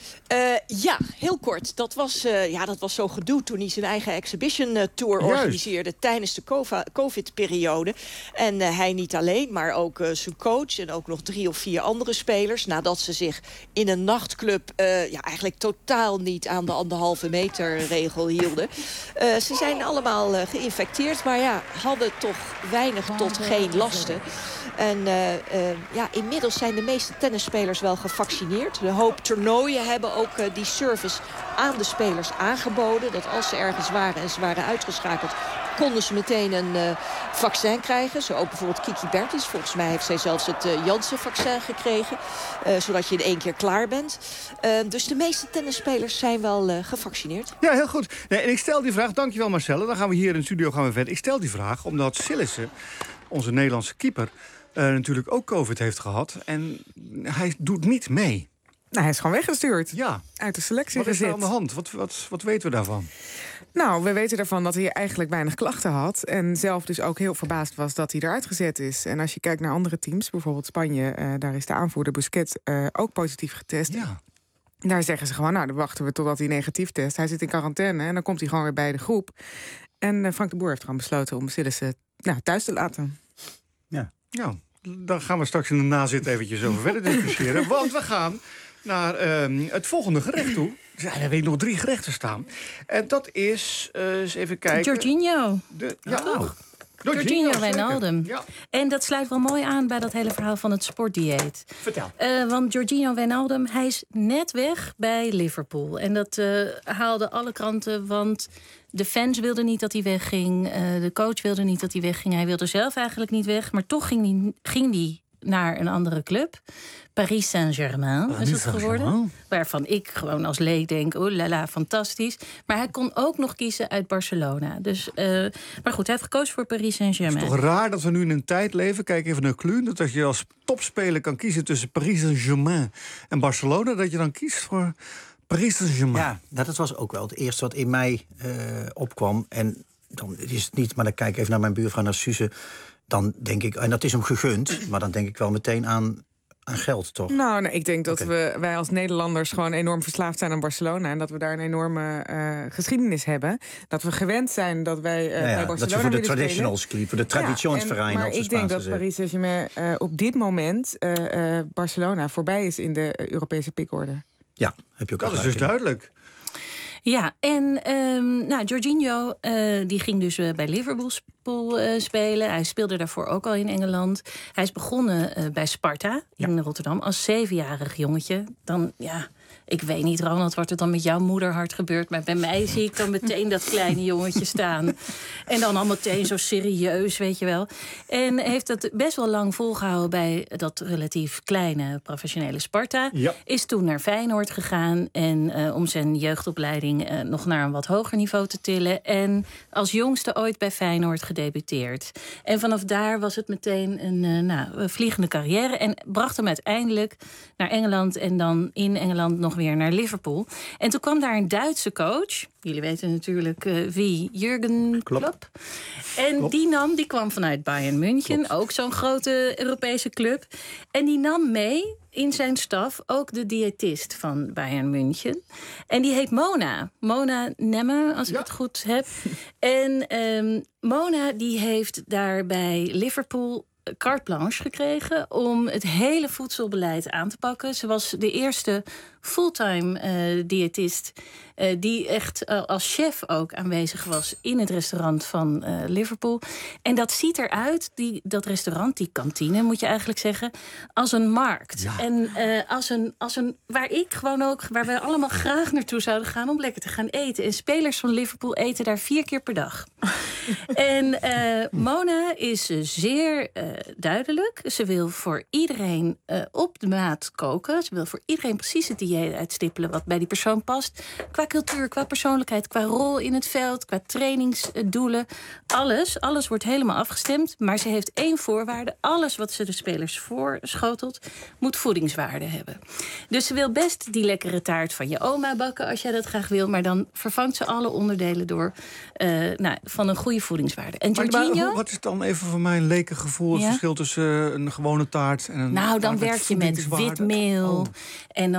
Uh, ja, heel kort. Dat was, uh, ja, dat was zo gedoe toen hij zijn eigen exhibition uh, tour Juist. organiseerde tijdens de COVID-periode. En uh, hij niet alleen, maar ook uh, zijn coach en ook nog drie of vier andere spelers. Nadat ze zich in een nachtclub uh, ja, eigenlijk totaal niet aan de anderhalve meter regel hielden. Uh, ze zijn allemaal uh, geïnfecteerd, maar ja, hadden toch weinig tot geen lasten. En uh, uh, ja, inmiddels zijn de meeste tennisspelers wel gevaccineerd. De hoop toernooien hebben ook uh, die service aan de spelers aangeboden. Dat als ze ergens waren en ze waren uitgeschakeld, konden ze meteen een uh, vaccin krijgen. Zo ook bijvoorbeeld Kiki Bertens. Volgens mij heeft zij zelfs het uh, Janssen-vaccin gekregen. Uh, zodat je in één keer klaar bent. Uh, dus de meeste tennisspelers zijn wel uh, gevaccineerd. Ja, heel goed. Nee, en ik stel die vraag, dankjewel Marcelle. Dan gaan we hier in de studio gaan we verder. Ik stel die vraag omdat Sillissen, onze Nederlandse keeper, Uh, natuurlijk ook COVID heeft gehad. En hij doet niet mee. Nou, hij is gewoon weggestuurd. Ja. Uit de selectie Wat is er gezet. aan de hand? Wat, wat, wat weten we daarvan? Nou, we weten ervan dat hij eigenlijk weinig klachten had. En zelf dus ook heel verbaasd was dat hij eruit gezet is. En als je kijkt naar andere teams, bijvoorbeeld Spanje, Uh, daar is de aanvoerder Busquets uh, ook positief getest. Ja. Daar zeggen ze gewoon, nou, dan wachten we totdat hij negatief test. Hij zit in quarantaine en dan komt hij gewoon weer bij de groep. En uh, Frank de Boer heeft gewoon besloten om Sillissen nou, thuis te laten. Ja. Ja. Daar gaan we straks in de nazit eventjes over verder discussiëren. Want we gaan naar uh, het volgende gerecht toe. Ja, daar weet ik nog drie gerechten staan. En dat is, uh, eens even kijken. Jorginho. De, ja, Toch? oh. Jorginho Wijnaldum. Ja. En dat sluit wel mooi aan bij dat hele verhaal van het sportdieet. Vertel. Uh, want Jorginho Wijnaldum, hij is net weg bij Liverpool. En dat uh, haalde alle kranten, want de fans wilden niet dat hij wegging. Uh, de coach wilde niet dat hij wegging. Hij wilde zelf eigenlijk niet weg. Maar toch ging hij, ging hij naar een andere club. Paris Saint-Germain is het geworden. Waarvan ik gewoon als leek denk, oh la la, fantastisch. Maar hij kon ook nog kiezen uit Barcelona. Dus, uh, maar goed, hij heeft gekozen voor Paris Saint-Germain. Het is toch raar dat we nu in een tijd leven, kijk even naar Clun, dat als je als topspeler kan kiezen tussen Paris Saint-Germain en Barcelona, dat je dan kiest voor Paris Saint-Germain. Ja, dat was ook wel het eerste wat in mij uh, opkwam. En dan is het niet, maar dan kijk ik even naar mijn buurvrouw, naar Suze. Dan denk ik, en dat is hem gegund, maar dan denk ik wel meteen aan, aan geld, toch? Nou, nee, ik denk dat Okay. we, wij als Nederlanders gewoon enorm verslaafd zijn aan Barcelona. En dat we daar een enorme uh, geschiedenis hebben. Dat we gewend zijn dat wij uh, ja, ja, bij Barcelona dat we voor de willen traditionals spelen. voor de traditionsvereinen. Ja, en, maar als de ik denk Spaanse dat Paris Saint-Germain uh, op dit moment uh, uh, Barcelona voorbij is in de uh, Europese pikorde. Ja, heb je ook dat is dus duidelijk. Ja, en um, nou, Jorginho uh, die ging dus uh, bij Liverpool uh, spelen. Hij speelde daarvoor ook al in Engeland. Hij is begonnen uh, bij Sparta in ja. Rotterdam als zevenjarig jongetje. Dan, ja, ik weet niet, Ronald, wat er dan met jouw moederhart gebeurt. Maar bij mij zie ik dan meteen dat kleine jongetje staan. En dan al meteen zo serieus, weet je wel. En heeft dat best wel lang volgehouden bij dat relatief kleine professionele Sparta. Ja. Is toen naar Feyenoord gegaan. En uh, om zijn jeugdopleiding uh, nog naar een wat hoger niveau te tillen. En als jongste ooit bij Feyenoord gedebuteerd. En vanaf daar was het meteen een uh, nou, vliegende carrière. En bracht hem uiteindelijk naar Engeland. En dan in Engeland nog weer naar Liverpool. En toen kwam daar een Duitse coach. Jullie weten natuurlijk uh, wie, Jurgen Klopp. Klopp. En Klopp. die nam, die kwam vanuit Bayern München, Klopp. Ook zo'n grote Europese club. En die nam mee in zijn staf ook de diëtist van Bayern München. En die heet Mona. Mona Nemme, als ik ja. het goed heb. En um, Mona die heeft daar bij Liverpool carte blanche gekregen om het hele voedselbeleid aan te pakken. Ze was de eerste fulltime uh, diëtist uh, die echt uh, als chef ook aanwezig was in het restaurant van uh, Liverpool. En dat ziet eruit, die, dat restaurant, die kantine moet je eigenlijk zeggen, als een markt. Ja. En uh, als een, als een, waar ik gewoon ook, waar we allemaal graag naartoe zouden gaan om lekker te gaan eten. En spelers van Liverpool eten daar vier keer per dag. En uh, Mona is zeer uh, duidelijk. Ze wil voor iedereen uh, op de maat koken. Ze wil voor iedereen precies het dieet uitstippelen wat bij die persoon past. Qua cultuur, qua persoonlijkheid, qua rol in het veld, qua trainingsdoelen. Alles, alles wordt helemaal afgestemd. Maar ze heeft één voorwaarde. Alles wat ze de spelers voorschotelt, moet voedingswaarde hebben. Dus ze wil best die lekkere taart van je oma bakken als jij dat graag wil. Maar dan vervangt ze alle onderdelen door uh, nou, van een goede voedingswaarde. En Jorginho, wat is dan even voor mij een leken gevoel het ja? verschil tussen uh, een gewone taart en een Nou, dan werk je met wit meel. Oh. En dan werk je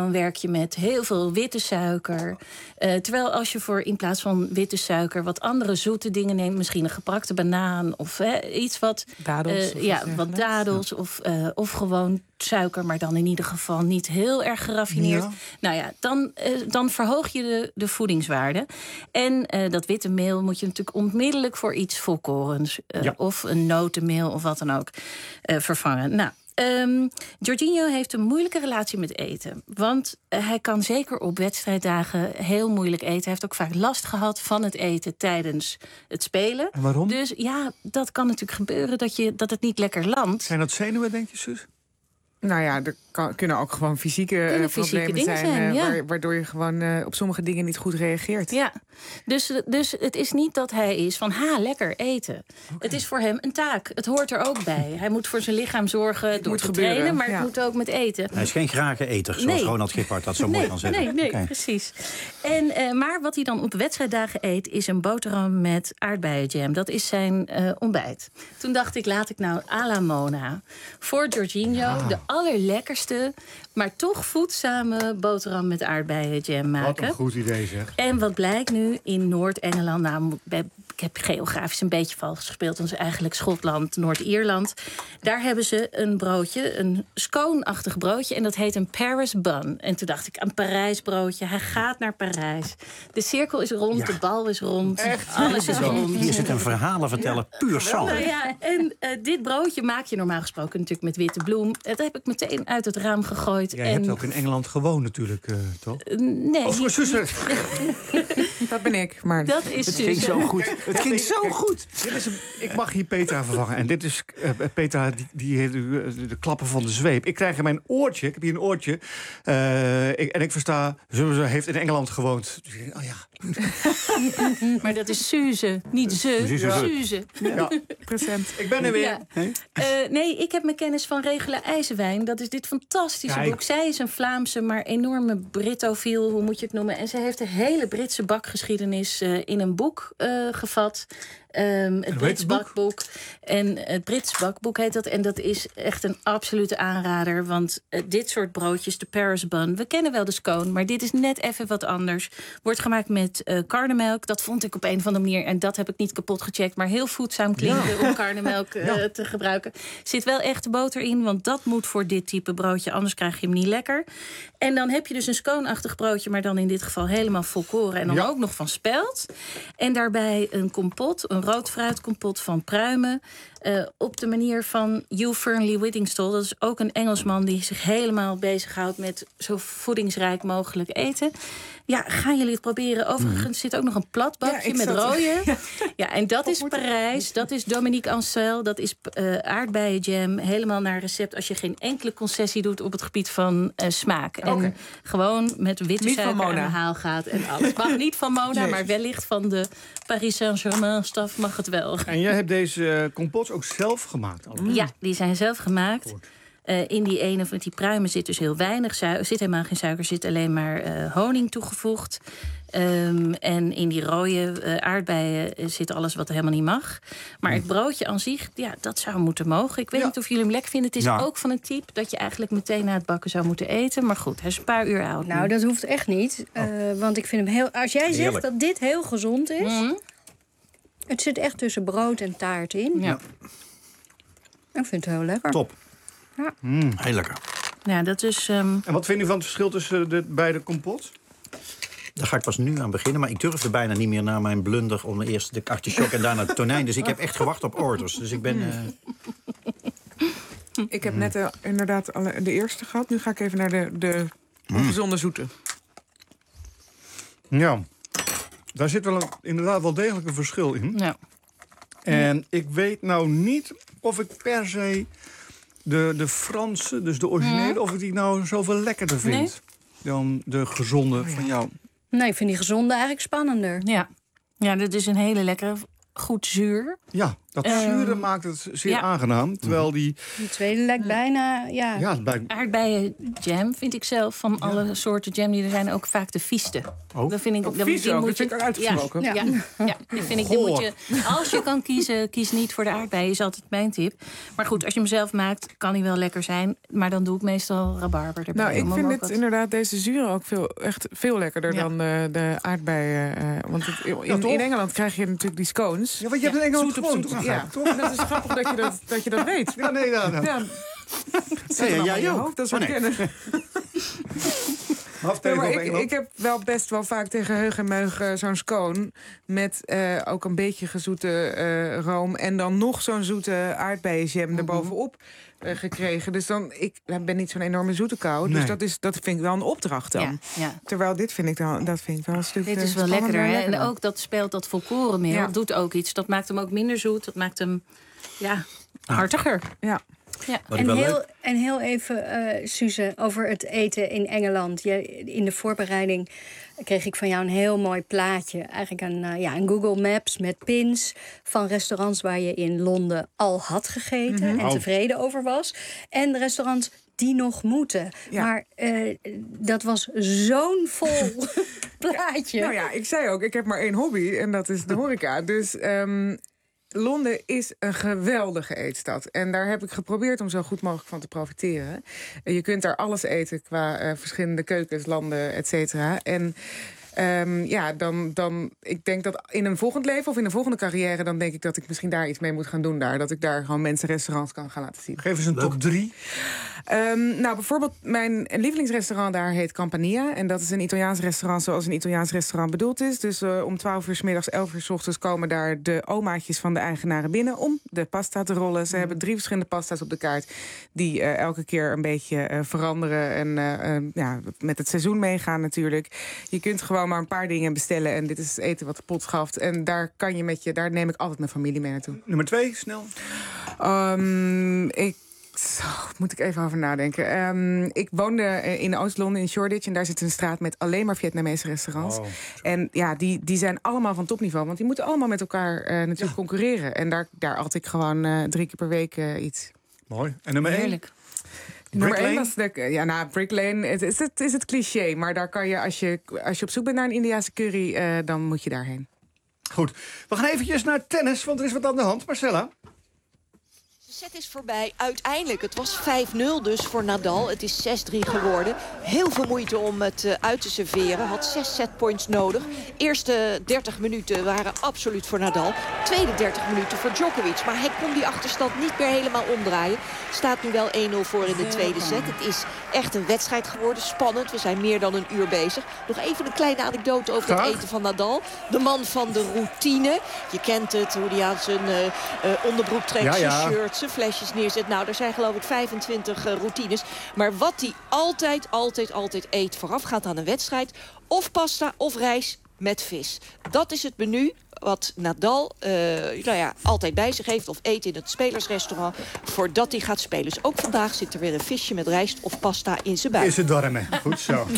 broodje met heel veel witte suiker. Uh, terwijl als je voor in plaats van witte suiker wat andere zoete dingen neemt, misschien een geprakte banaan of hè, iets wat dadels, uh, ja, wat dadels ja. of, uh, of gewoon suiker, maar dan in ieder geval niet heel erg geraffineerd. Ja. Nou ja, dan, uh, dan verhoog je de, de voedingswaarde. En uh, dat witte meel moet je natuurlijk onmiddellijk voor iets volkorens uh, ja. of een notenmeel of wat dan ook uh, vervangen. Nou. Um, Jorginho heeft een moeilijke relatie met eten. Want uh, hij kan zeker op wedstrijddagen heel moeilijk eten. Hij heeft ook vaak last gehad van het eten tijdens het spelen. En waarom? Dus ja, dat kan natuurlijk gebeuren dat, je, dat het niet lekker landt. Zijn dat zenuwen, denk je, Suus? Nou ja, er kan, kunnen ook gewoon fysieke, uh, fysieke problemen zijn, zijn uh, ja. waar, waardoor je gewoon uh, op sommige dingen niet goed reageert. Ja, dus, dus het is niet dat hij is van, ha, lekker eten. Okay. Het is voor hem een taak. Het hoort er ook bij. Hij moet voor zijn lichaam zorgen het door te gebeuren. trainen, maar ja. het moet ook met eten. Hij is geen grage eter, zoals nee. Ronald Gippard dat zo nee, mooi kan zeggen. Nee, nee, okay. precies. En, uh, maar wat hij dan op wedstrijddagen eet, is een boterham met aardbeienjam. Dat is zijn uh, ontbijt. Toen dacht ik, laat ik nou à la Mona voor Jorginho ja. de allerlekkerste, maar toch voedzame boterham met aardbeienjam maken. Wat een goed idee, zeg. En wat blijkt nu in Noord-Engeland, nou, ik heb geografisch een beetje vals gespeeld, dat is eigenlijk Schotland, Noord-Ierland. Daar hebben ze een broodje, een scone-achtig broodje, en dat heet een Paris bun. En toen dacht ik, een Parijs broodje, hij gaat naar Parijs. De cirkel is rond, ja. de bal is rond, echt? alles is rond. Hier zit een verhalen vertellen, ja. puur zand. Nou ja, en uh, dit broodje maak je normaal gesproken natuurlijk met witte bloem. Dat heb ik meteen uit het raam gegooid. Jij en... hebt ook in Engeland gewoond natuurlijk, uh, toch? Uh, nee. Of mijn zuster. Dat ben ik, maar... Dat is het ging zo goed. Het ging zo Kijk, goed. Dit is een, ik mag hier Petra vervangen. En dit is uh, Petra, die, die heeft uh, de klappen van de zweep. Ik krijg in mijn oortje, ik heb hier een oortje. Uh, ik, en ik versta, ze heeft in Engeland gewoond. Oh ja. Maar dat is Suze, niet ze. Ja. Suze. Ja. Procent. Ik ben er weer. Ja. Nee? Uh, nee, ik heb mijn kennis van Regula IJzerwijn. Dat is dit fantastische Kijk. boek. Zij is een Vlaamse, maar enorme Britofiel, hoe moet je het noemen. En ze heeft de hele Britse bakgeschiedenis uh, in een boek uh, gevat. Um, het Brits het bakboek. En het Brits bakboek heet dat. En dat is echt een absolute aanrader. Want uh, dit soort broodjes, de Paris bun, we kennen wel de scone, maar dit is net even wat anders. Wordt gemaakt met uh, karnemelk. Dat vond ik op een of andere manier, en dat heb ik niet kapot gecheckt, maar heel voedzaam klinken ja. om karnemelk uh, ja. te gebruiken. Zit wel echt boter in, want dat moet voor dit type broodje, anders krijg je hem niet lekker. En dan heb je dus een scone-achtig broodje, maar dan in dit geval helemaal volkoren. En dan ja. ook nog van spelt. En daarbij een kompot, een rood fruitkompot van pruimen. Uh, op de manier van Hugh Fearnley Whittingstall. Dat is ook een Engelsman die zich helemaal bezighoudt met zo voedingsrijk mogelijk eten. Ja, gaan jullie het proberen? Overigens zit ook nog een plat bakje ja, met rooien. Ja. ja, en dat is Parijs. Dat is Dominique Ancel. Dat is uh, aardbeienjam. Helemaal naar recept als je geen enkele concessie doet op het gebied van uh, smaak. Okay. En gewoon met witte niet suiker aan de haal gaat en alles. Mag niet van Mona, Jezus. Maar wellicht van de Paris Saint-Germain staf mag het wel. En jij hebt deze uh, compots ook zelf gemaakt? Allemaal. Ja, die zijn zelf gemaakt. Uh, in die ene van die pruimen zit dus heel weinig suiker. Er zit helemaal geen suiker, er zit alleen maar uh, honing toegevoegd. Um, en in die rode uh, aardbeien uh, zit alles wat helemaal niet mag. Maar het broodje aan zich, ja, dat zou moeten mogen. Ik weet ja. niet of jullie hem lekker vinden. Het is ja. ook van een type dat je eigenlijk meteen na het bakken zou moeten eten. Maar goed, hij is een paar uur oud. Nou, nu. dat hoeft echt niet. Uh, want ik vind hem heel... Als jij Heerlijk. zegt dat dit heel gezond is... Mm-hmm. Het zit echt tussen brood en taart in. Ja. Ik vind het heel lekker. Top. Ja. Mm, heel lekker. Ja, dat is... Um... En wat vind je van het verschil tussen de beide compots? Daar ga ik pas nu aan beginnen. Maar ik durfde bijna niet meer na mijn blunder om eerst de artichok en daarna het tonijn. Dus ik heb echt gewacht op orders. Dus ik ben... Uh... Ik heb net uh, inderdaad de eerste gehad. Nu ga ik even naar de, de ongezonde zoete. Ja, daar zit wel een, inderdaad wel degelijk een verschil in. Ja. En ik weet nou niet of ik per se de, de Franse, dus de originele... Mm. of ik die nou zoveel lekkerder vind nee? dan de gezonde oh, ja. van jou. Nee, ik vind die gezonde eigenlijk spannender. Ja, ja, dit is een hele lekkere, goed zuur. Ja, Dat Uh, zuren maakt het zeer ja. aangenaam. Terwijl die... Die tweede lijkt bijna... Ja, ja het blijkt... Aardbeienjam vind ik zelf van ja. alle soorten jam die er zijn ook vaak de vieste. Oh. Dat vind ik, ook dat, vies die ook, moet dat je, vind ik uitgesproken. Ja, ja, ja, ja, die vind ik, die moet je, als je kan kiezen, kies niet voor de aardbeien, is altijd mijn tip. Maar goed, als je hem zelf maakt, kan hij wel lekker zijn. Maar dan doe ik meestal rabarber erbij. Nou, ik vind het wat... inderdaad, deze zuren ook veel, echt veel lekkerder ja. dan de, de aardbeien. Uh, want het, in, in, in Engeland krijg je natuurlijk die scones. Ja, want je hebt in Engeland gewoond. Ja, ja. En dat is grappig dat je dat, dat je dat weet. Ja, nee, nou, nou. Ja. Hey, ja, jij ook. Hoofd, dat is oh, nee. kennen. Ja, maar ik, ik heb wel best wel vaak tegen heug en meug uh, zo'n scone... met uh, ook een beetje gezoete uh, room... en dan nog zo'n zoete aardbeienjam mm-hmm. erbovenop uh, gekregen. Dus dan, ik ben niet zo'n enorme zoete kou. Nee. Dus dat, is, dat vind ik wel een opdracht dan. Ja, ja. Terwijl dit vind ik, dan, dat vind ik wel een stuk... Dit is wel lekkerder, hè? lekkerder. En ook dat speelt dat volkorenmeel. Ja. Dat doet ook iets. Dat maakt hem ook minder zoet. Dat maakt hem ja, hartiger. Ja. Ja. En, heel, en heel even, uh, Suze, over het eten in Engeland. Je, in de voorbereiding kreeg ik van jou een heel mooi plaatje. Eigenlijk een, uh, ja, een Google Maps met pins van restaurants waar je in Londen al had gegeten mm-hmm. en tevreden over was. En restaurants die nog moeten. Ja. Maar uh, dat was zo'n vol plaatje. Nou ja, ik zei ook, ik heb maar één hobby en dat is de horeca. Dus... Um, Londen is een geweldige eetstad. En daar heb ik geprobeerd om zo goed mogelijk van te profiteren. Je kunt daar alles eten qua uh, verschillende keukens, landen, et cetera. En Um, ja, dan, dan, ik denk dat in een volgend leven of in een volgende carrière... dan denk ik dat ik misschien daar iets mee moet gaan doen daar. Dat ik daar gewoon mensen restaurants kan gaan laten zien. Geef eens een Leuk. top drie. Um, nou, bijvoorbeeld mijn lievelingsrestaurant daar heet Campania. En dat is een Italiaans restaurant zoals een Italiaans restaurant bedoeld is. Dus uh, om twaalf uur 's middags, elf uur 's ochtends... komen daar de omaatjes van de eigenaren binnen om de pasta te rollen. Ze mm. hebben drie verschillende pasta's op de kaart... die uh, elke keer een beetje uh, veranderen en uh, uh, ja, met het seizoen meegaan natuurlijk. Je kunt gewoon maar een paar dingen bestellen en dit is het eten wat de pot schaft. En daar kan je met je, daar neem ik altijd mijn familie mee naartoe. Nummer twee, snel. Um, ik Zo, moet ik even over nadenken. Um, ik woonde in Oost-Londen, in Shoreditch... en daar zit een straat met alleen maar Vietnamese restaurants. Oh, en ja, die, die zijn allemaal van topniveau. Want die moeten allemaal met elkaar uh, natuurlijk ja. concurreren. En daar, daar at ik gewoon uh, drie keer per week uh, iets. Mooi. En nummer één? Heerlijk. Nummer één was de, ja, nou, Brick Lane, het is het, is het cliché. Maar daar kan je, als je, als je op zoek bent naar een Indiase curry... Uh, dan moet je daarheen. Goed. We gaan eventjes naar tennis, want er is wat aan de hand. Marcella? De set is voorbij. Uiteindelijk, het was vijf nul dus voor Nadal. Het is zes drie geworden. Heel veel moeite om het uh, uit te serveren. Had zes setpoints nodig. Eerste dertig minuten waren absoluut voor Nadal. Tweede dertig minuten voor Djokovic. Maar hij kon die achterstand niet meer helemaal omdraaien. Staat nu wel één nul voor in de tweede set. Het is echt een wedstrijd geworden. Spannend. We zijn meer dan een uur bezig. Nog even een kleine anekdote over het eten van Nadal. De man van de routine. Je kent het, hoe hij aan zijn uh, uh, onderbroek trekt, ja, ja. zijn shirt, zijn flesjes neerzet. Nou, er zijn geloof ik vijfentwintig uh, routines. Maar wat hij altijd, altijd, altijd eet voorafgaand aan een wedstrijd... of pasta of rijst met vis. Dat is het menu wat Nadal uh, nou ja, altijd bij zich heeft... of eet in het spelersrestaurant voordat hij gaat spelen. Dus ook vandaag zit er weer een visje met rijst of pasta in zijn buik. In zijn darmen. Goed zo.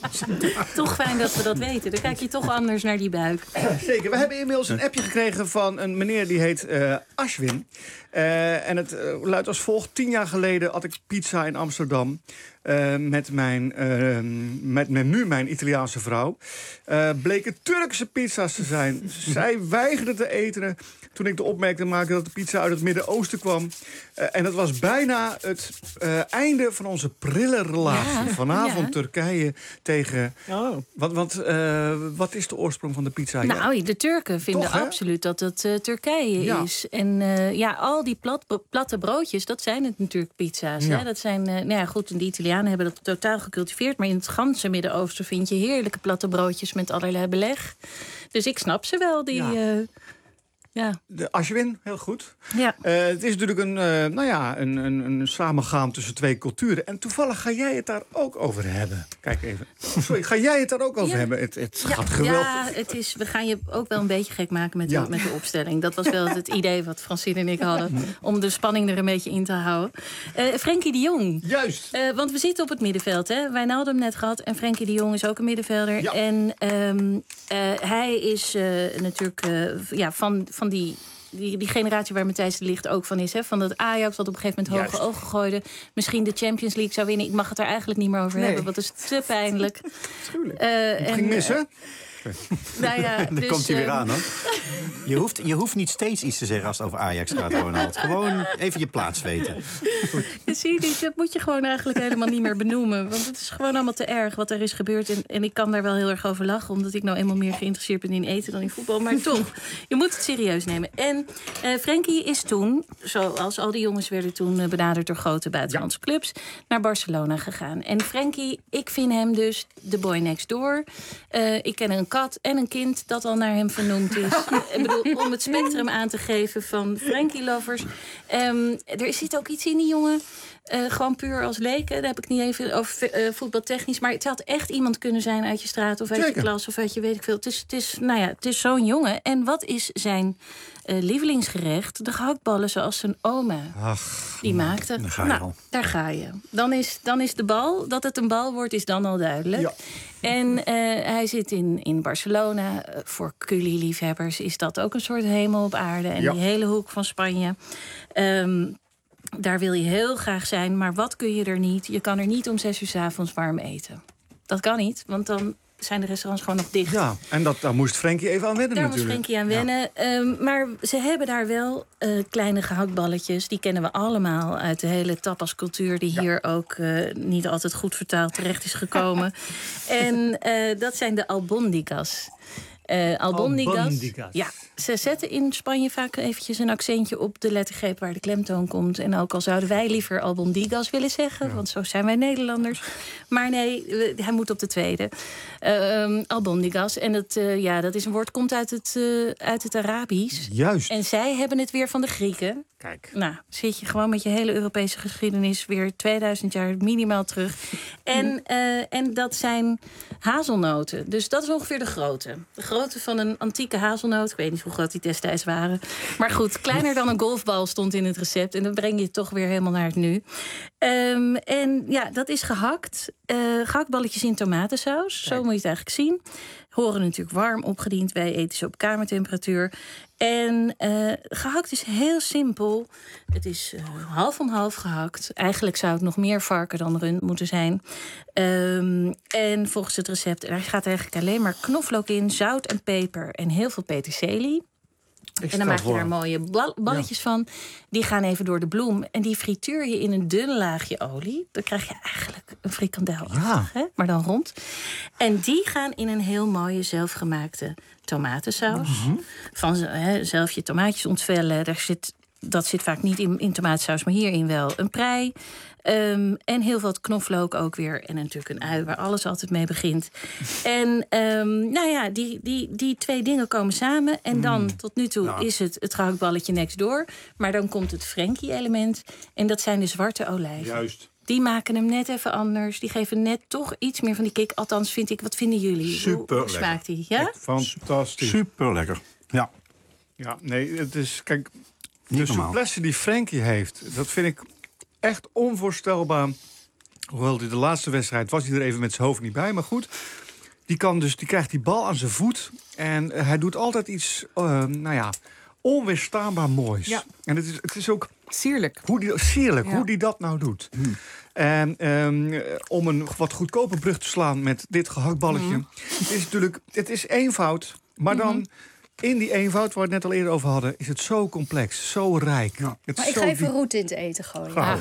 Toch fijn dat we dat weten. Dan kijk je toch anders naar die buik. Zeker. We hebben inmiddels een appje gekregen van een meneer die heet uh, Ashwin. Uh, en het uh, luidt als volgt. Tien jaar geleden had ik pizza in Amsterdam... Uh, met, mijn, uh, met, met nu mijn Italiaanse vrouw. Uh, bleken Turkse pizza's te zijn. Zij weigerde te eten toen ik de opmerking maakte dat de pizza uit het Midden-Oosten kwam. Uh, en dat was bijna het uh, einde van onze prille relatie. Ja, Vanavond ja. Turkije tegen... Oh. Wat, wat, uh, wat is de oorsprong van de pizza? Nou, de Turken vinden Toch, absoluut dat het uh, Turkije ja. is. En uh, ja, al die plat, platte broodjes, dat zijn het natuurlijk pizza's. Ja. Hè? Dat zijn, uh, nou ja, goed, en die Italianen hebben dat totaal gecultiveerd. Maar in het ganse Midden-Oosten vind je heerlijke platte broodjes met allerlei beleg. Dus ik snap ze wel, die... Ja. Uh, Ja. De Ashwin, heel goed. Ja. Uh, het is natuurlijk een, uh, nou ja, een, een, een samengaan tussen twee culturen. En toevallig ga jij het daar ook over hebben. Kijk even. Sorry, ga jij het daar ook over ja. hebben? Het, het ja. gaat geweldig. Ja, het is, we gaan je ook wel een beetje gek maken met, ja. de, met de opstelling. Dat was wel het idee wat Francine en ik hadden. Om de spanning er een beetje in te houden. Uh, Frenkie de Jong. Juist. Uh, want we zitten op het middenveld. Hè? Wijnaldum net gehad. En Frenkie de Jong is ook een middenvelder. Ja. En um, uh, hij is uh, natuurlijk uh, ja, van... van van die... Die, die generatie waar Matthijs de Ligt ook van is. Hè? Van dat Ajax wat op een gegeven moment hoge Juist. ogen gooide. Misschien de Champions League zou winnen. Ik mag het er eigenlijk niet meer over Nee. hebben. Want het is te pijnlijk. Tuurlijk. Uh, Het ging mis, hè? Nou ja, Daar dus, komt hij weer uh, aan, hoor. Je hoeft, je hoeft niet steeds iets te zeggen als het over Ajax gaat, Ronald. Gewoon even je plaats weten. Ja, zie je, dat moet je gewoon eigenlijk helemaal niet meer benoemen. Want het is gewoon allemaal te erg wat er is gebeurd. En, en ik kan daar wel heel erg over lachen. Omdat ik nou eenmaal meer geïnteresseerd ben in eten dan in voetbal. Maar toch, je moet het serieus nemen. En uh, Frenkie is toen, zoals al die jongens werden toen uh, benaderd door grote buitenlandse ja. clubs, naar Barcelona gegaan. En Frenkie, ik vind hem dus de boy next door. Uh, ik ken een kat en een kind dat al naar hem vernoemd is. Ik bedoel, om het spectrum aan te geven van Frenkie-lovers. Um, er zit ook iets in die jongen. Uh, gewoon puur als leken. Daar heb ik niet even over uh, voetbaltechnisch. Maar het had echt iemand kunnen zijn uit je straat of uit Zeker. je klas of uit je weet ik veel. Het is, het is, nou ja, het is zo'n jongen. En wat is zijn uh, lievelingsgerecht? De gehaktballen zoals zijn oma Ach, die maakte. Daar ga je nou, al. daar ga je. Dan is, dan is de bal, dat het een bal wordt, is dan al duidelijk. Ja. En uh, hij zit in, in Barcelona. Uh, voor cully-liefhebbers is dat ook een soort hemel op aarde. En ja. die hele hoek van Spanje. Um, Daar wil je heel graag zijn, maar wat kun je er niet? Je kan er niet om zes uur 's avonds warm eten. Dat kan niet, want dan zijn de restaurants gewoon nog dicht. Ja, en dat, daar moest Frenkie even aan wennen daar natuurlijk. Daar moest Frenkie aan wennen. Ja. Um, maar ze hebben daar wel uh, kleine gehaktballetjes. Die kennen we allemaal uit de hele tapascultuur... die ja. hier ook uh, niet altijd goed vertaald terecht is gekomen. En uh, dat zijn de albondigas. Uh, albondigas. albondigas. Ja, ze zetten in Spanje vaak eventjes een accentje op de lettergreep waar de klemtoon komt. En ook al zouden wij liever albondigas willen zeggen, ja. want zo zijn wij Nederlanders. Maar nee, hij moet op de tweede. Uh, albondigas. En dat, uh, ja, dat is een woord, komt uit het, uh, uit het Arabisch. Juist. En zij hebben het weer van de Grieken. Kijk. Nou, zit je gewoon met je hele Europese geschiedenis weer tweeduizend jaar minimaal terug. En, uh, en dat zijn hazelnoten. Dus dat is ongeveer de grootte. De grootte van een antieke hazelnoot. Ik weet niet hoe groot die destijds waren. Maar goed, kleiner dan een golfbal stond in het recept. En dan breng je het toch weer helemaal naar het nu. Um, en ja, dat is gehakt. Uh, gehaktballetjes in tomatensaus. Kijk. Zo moet je het eigenlijk zien. Horen natuurlijk warm opgediend. Wij eten ze op kamertemperatuur. En uh, gehakt is heel simpel. Het is uh, half om half gehakt. Eigenlijk zou het nog meer varken dan rund moeten zijn. Um, en volgens het recept, er gaat eigenlijk alleen maar knoflook in, zout en peper en heel veel peterselie. En dan maak je daar mooie bal- balletjes ja. van. Die gaan even door de bloem. En die frituur je in een dun laagje olie. Dan krijg je eigenlijk een frikandel. Ja. Hè? Maar dan rond. En die gaan in een heel mooie zelfgemaakte tomatensaus. Mm-hmm. Van hè, zelf je tomaatjes ontvellen. Daar zit, dat zit vaak niet in, in tomatensaus, maar hierin wel een prei. Um, en heel wat knoflook ook weer. En natuurlijk een ui waar alles altijd mee begint. En um, nou ja, die, die, die twee dingen komen samen. En dan mm. tot nu toe nou. is het het gehaktballetje next door. Maar dan komt het Frenkie-element. En dat zijn de zwarte olijven. Juist. Die maken hem net even anders. Die geven net toch iets meer van die kick. Althans, vind ik. Wat vinden jullie? Super hoe, hoe smaakt die? Ja? Fantastisch. Super lekker. Ja. Ja, nee, het is... Kijk, de souplesse die Frenkie heeft, dat vind ik echt onvoorstelbaar. Hoewel hij de laatste wedstrijd was hij er even met zijn hoofd niet bij. Maar goed, die, kan dus, die krijgt die bal aan zijn voet. En uh, hij doet altijd iets, uh, nou ja, onweerstaanbaar moois. Ja. En het is, het is ook... Sierlijk. Hoe die, sierlijk, ja. hoe die dat nou doet. Hmm. En um, om een wat goedkope brug te slaan met dit gehaktballetje. Hmm. Het is natuurlijk, het is eenvoud, maar dan... Hmm. In die eenvoud, waar we het net al eerder over hadden, is het zo complex, zo rijk. Ja. Het maar ik ga even roet in het eten gooien. Ah.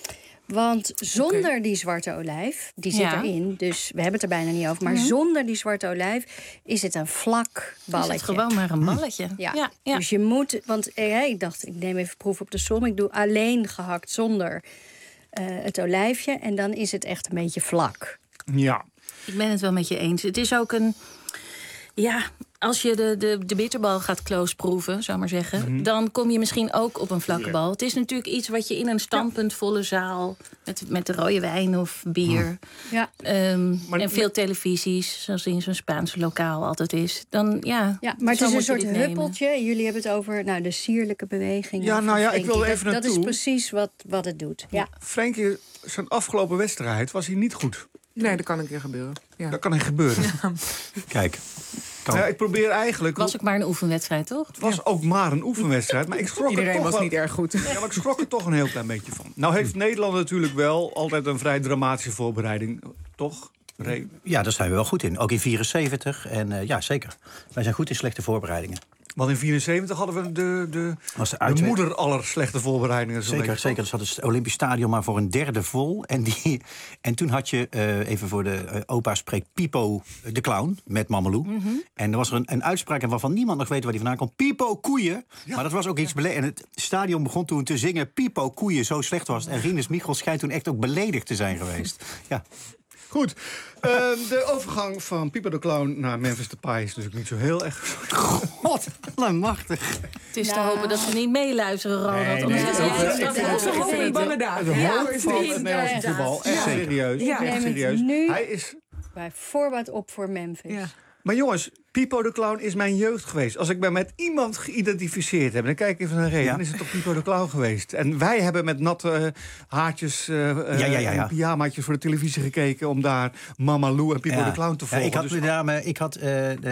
Want zonder okay. die zwarte olijf, die zit ja. erin, dus we hebben het er bijna niet over, maar mm-hmm. zonder die zwarte olijf is het een vlak balletje. Is het gewoon maar een balletje. Mm. Ja. Ja, ja. Dus je moet, want ja, ik dacht, ik neem even proef op de som, ik doe alleen gehakt zonder uh, het olijfje en dan is het echt een beetje vlak. Ja. Ik ben het wel met je eens. Het is ook een, ja... Als je de, de, de bitterbal gaat close proeven, zou maar zeggen... Mm-hmm. dan kom je misschien ook op een vlakke bal. Het is natuurlijk iets wat je in een standpuntvolle zaal... met, met de rode wijn of bier... Ja. Um, maar, en veel maar, televisies, zoals in zo'n Spaanse lokaal altijd is... dan ja, ja maar het is een soort huppeltje. Jullie hebben het over nou, de sierlijke beweging. Ja, nou ja, ik wil even dat, naartoe. Dat is precies wat, wat het doet. Ja. Frenkie, zijn afgelopen wedstrijd was hij niet goed. Nee, dat kan een keer gebeuren. Ja. Dat kan er gebeuren. Ja. Kijk... Ja, ik probeer eigenlijk... Was ook maar een oefenwedstrijd, toch? Het was ja. ook maar een oefenwedstrijd, maar ik schrok Iedereen er toch was wel... niet erg goed. Ja, maar ik schrok er toch een heel klein beetje van. Nou heeft Nederland natuurlijk wel altijd een vrij dramatische voorbereiding, toch? Ray? Ja, daar zijn we wel goed in. Ook in vierenzeventig. En uh, ja, zeker. Wij zijn goed in slechte voorbereidingen. Want in vierenzeventig hadden we de, de, de, de moeder aller slechte voorbereidingen. Zo zeker, zeker. Dus had het Olympisch Stadion maar voor een derde vol. En, die, en toen had je, uh, even voor de uh, opa spreekt, Pipo de Clown met Mamelou. Mm-hmm. En er was er een, een uitspraak waarvan niemand nog weet waar die vandaan komt. Pipo koeien. Ja. Maar dat was ook iets bele- En het stadion begon toen te zingen Pipo koeien, zo slecht was het. En Rinus Michels schijnt toen echt ook beledigd te zijn geweest. Ja. Goed. Uh, de overgang van Pipo de Clown naar Memphis Depay is natuurlijk niet zo heel erg... God, allemachtig. Het is te hopen dat ze niet meeluisteren, Ronald. Nee, nee, Anders nee, is nee, het ik vind het een bange dag. Het hoofd van het Nederlandse voetbal. Echt serieus. Ik Echt neem serieus. het nu Hij is... bij voorbaat op voor Memphis. Ja. Maar jongens, Pipo de Clown is mijn jeugd geweest. Als ik me met iemand geïdentificeerd heb, dan kijk ik even naar reden, ja. dan is het toch Pipo de Clown geweest. En wij hebben met natte uh, haartjes uh, ja, ja, ja, ja. en pyjamaatjes voor de televisie gekeken om daar Mamalou en Pipo ja. de Clown te volgen. Ja, ik had, dus... daar, ik had uh,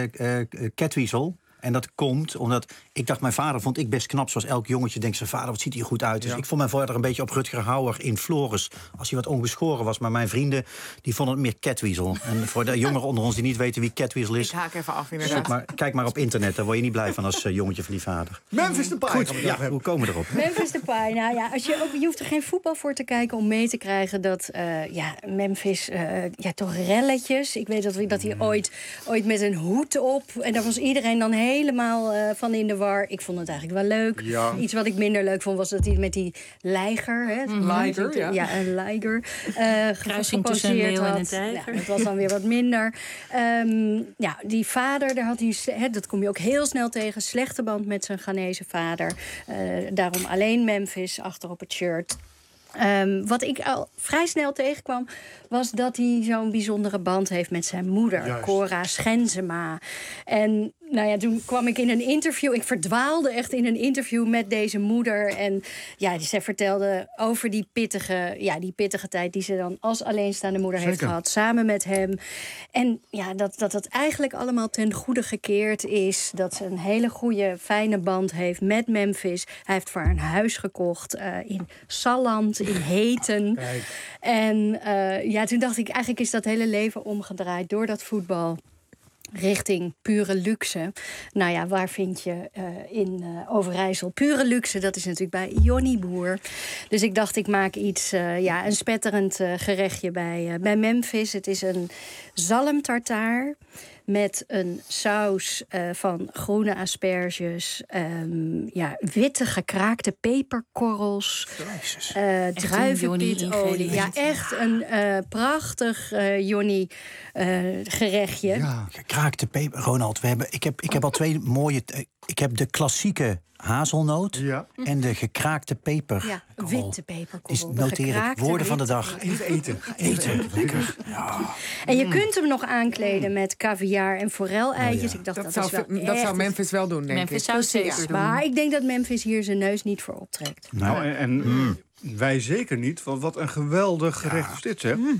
de uh, Catweasel. En dat komt omdat ik dacht, mijn vader vond ik best knap. Zoals elk jongetje denkt, zijn vader, wat ziet hij er goed uit. Dus ja. ik vond mijn vader een beetje op Rutger Hauer in Floris. Als hij wat ongeschoren was. Maar mijn vrienden, die vonden het meer Catweasel. En voor de jongeren onder ons die niet weten wie Catweasel is. Ik haak even af, inderdaad. Maar, kijk maar op internet, daar word je niet blij van als uh, jongetje van die vader. Memphis Depay. Goed, ja, hoe komen we erop? Memphis Depay, nou ja, als je, ook, je hoeft er geen voetbal voor te kijken om mee te krijgen dat uh, ja, Memphis, uh, ja, toch relletjes. Ik weet dat, we, dat hij ooit, ooit met een hoed op. En daar was iedereen dan helemaal uh, van in de war. Ik vond het eigenlijk wel leuk. Ja. Iets wat ik minder leuk vond was dat hij met die lijger, hè, mm, liger, ja. ja, een liger, uh, kruising tussen een leeuw en een tijger. Ja, dat was dan weer wat minder. Um, ja, die vader, daar had hij, hè, dat kom je ook heel snel tegen, slechte band met zijn Ghanese vader. Uh, daarom alleen Memphis achter op het shirt. Um, wat ik al vrij snel tegenkwam, was dat hij zo'n bijzondere band heeft met zijn moeder, Juist. Cora Schenzema. En nou ja, toen kwam ik in een interview, ik verdwaalde echt in een interview met deze moeder. En ja, zij vertelde over die pittige, ja, die pittige tijd die ze dan als alleenstaande moeder Zeker. heeft gehad, samen met hem. En ja, dat, dat dat eigenlijk allemaal ten goede gekeerd is. Dat ze een hele goede, fijne band heeft met Memphis. Hij heeft voor haar een huis gekocht uh, in Salland, in Heten. Kijk. En uh, ja, toen dacht ik, eigenlijk is dat hele leven omgedraaid door dat voetbal richting pure luxe. Nou ja, waar vind je uh, in uh, Overijssel pure luxe? Dat is natuurlijk bij Johnny Boer. Dus ik dacht, ik maak iets, uh, ja, een spetterend uh, gerechtje bij, uh, bij Memphis. Het is een zalmtartaar met een saus uh, van groene asperges, um, ja, witte gekraakte peperkorrels, uh, druivenpitolie. Ja, echt een uh, prachtig uh, Johnny uh, gerechtje. Ja, gekraakte peper, Ronald. We hebben, ik, heb, ik heb al twee mooie. Uh, ik heb de klassieke hazelnoot ja. en de gekraakte peper. Ja, witte peperkorrel. Noteer ik. Woorden van de dag. Even eten. Eten. Lekker. Ja. En je kunt hem nog aankleden met caviar en forel-eitjes. Oh ja. Ik dacht, dat, dat, zou, is wel dat echt... zou Memphis wel doen, denk Memphis ik. zou zeker ja, doen. Maar ik denk dat Memphis hier zijn neus niet voor optrekt. Nou, en, en mm. wij zeker niet. Want wat een geweldig gerecht ja. is dit, zeg. Mm.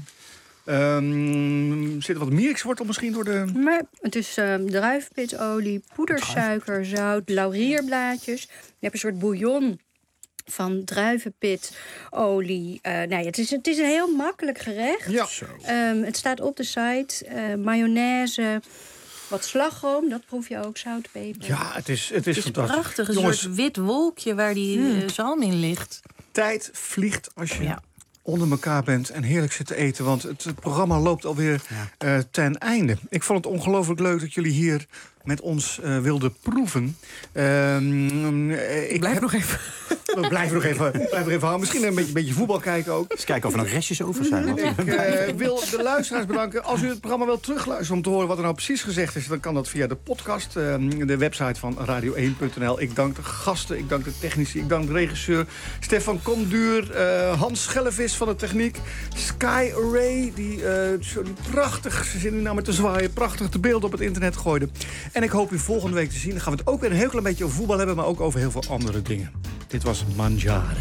Um, zit er wat mierkswortel misschien door de... Maar het is um, druivenpitolie, poedersuiker, zout, laurierblaadjes. Je hebt een soort bouillon van druivenpitolie. Uh, nou ja, het, is, het is een heel makkelijk gerecht. Ja. Um, het staat op de site. Uh, mayonaise, wat slagroom, dat proef je ook, zout, peper. Ja, het is, het is, het is fantastisch. prachtig, een Jongens, soort wit wolkje waar die hmm. uh, zalm in ligt. Tijd vliegt als je... Ja. onder elkaar bent en heerlijk zit te eten. Want het, het programma loopt alweer ja. uh, ten einde. Ik vond het ongelooflijk leuk dat jullie hier met ons uh, wilden proeven. Um, uh, ik blijf heb... nog even... We blijven nog even, blijven nog even houden. Misschien een beetje, beetje voetbal kijken ook. Eens kijken of er nog restjes over zijn. Ik uh, wil de luisteraars bedanken. Als u het programma wilt terugluisteren om te horen wat er nou precies gezegd is, dan kan dat via de podcast, uh, de website van radio één punt n l. Ik dank de gasten, ik dank de technici, ik dank de regisseur Stefan Komduur, uh, Hans Schellevis van de techniek, Sky Ray, die uh, zo prachtig, ze zitten nu nou met te zwaaien, prachtig de beelden op het internet gooide. En ik hoop u volgende week te zien. Dan gaan we het ook weer een heel klein beetje over voetbal hebben, maar ook over heel veel andere dingen. Dit was Mangiare.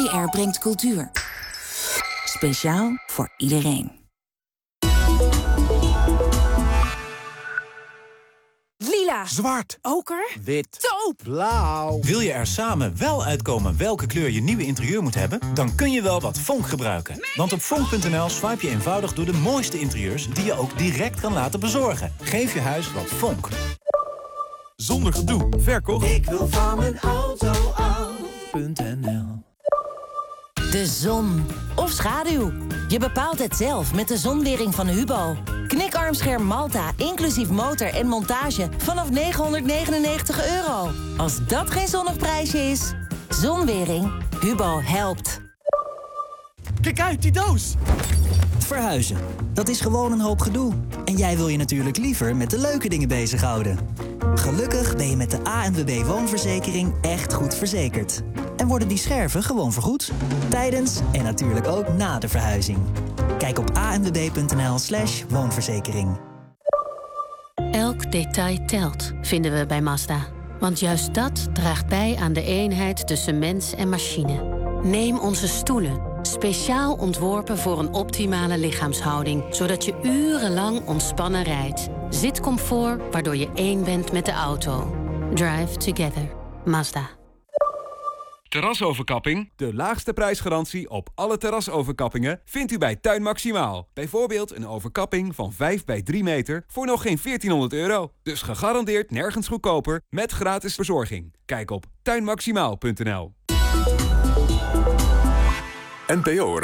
R brengt cultuur. Speciaal voor iedereen. Lila. Zwart. Oker. Wit. Taupe. Blauw. Wil je er samen wel uitkomen welke kleur je nieuwe interieur moet hebben? Dan kun je wel wat Vonk gebruiken. Want op vonk punt n l swipe je eenvoudig door de mooiste interieurs die je ook direct kan laten bezorgen. Geef je huis wat Vonk. Zonder gedoe. Verkocht. Ik wil van mijn auto af. .nl De zon. Of schaduw. Je bepaalt het zelf met de zonwering van Hubo. Knikarmscherm Malta, inclusief motor en montage, vanaf negenhonderdnegenennegentig euro. Als dat geen zonnig prijsje is. Zonwering. Hubo helpt. Kijk uit, die doos! Verhuizen. Dat is gewoon een hoop gedoe. En jij wil je natuurlijk liever met de leuke dingen bezighouden. Gelukkig ben je met de A N W B Woonverzekering echt goed verzekerd. En worden die scherven gewoon vergoed. Tijdens en natuurlijk ook na de verhuizing. Kijk op a n w b punt n l slash woonverzekering. Elk detail telt, vinden we bij Mazda. Want juist dat draagt bij aan de eenheid tussen mens en machine. Neem onze stoelen. Speciaal ontworpen voor een optimale lichaamshouding, zodat je urenlang ontspannen rijdt. Zitcomfort, waardoor je één bent met de auto. Drive together. Mazda. Terrasoverkapping. De laagste prijsgarantie op alle terrasoverkappingen vindt u bij Tuin Maximaal. Bijvoorbeeld een overkapping van vijf bij drie meter voor nog geen veertienhonderd euro. Dus gegarandeerd nergens goedkoper met gratis verzorging. Kijk op tuin maximaal punt n l. N P O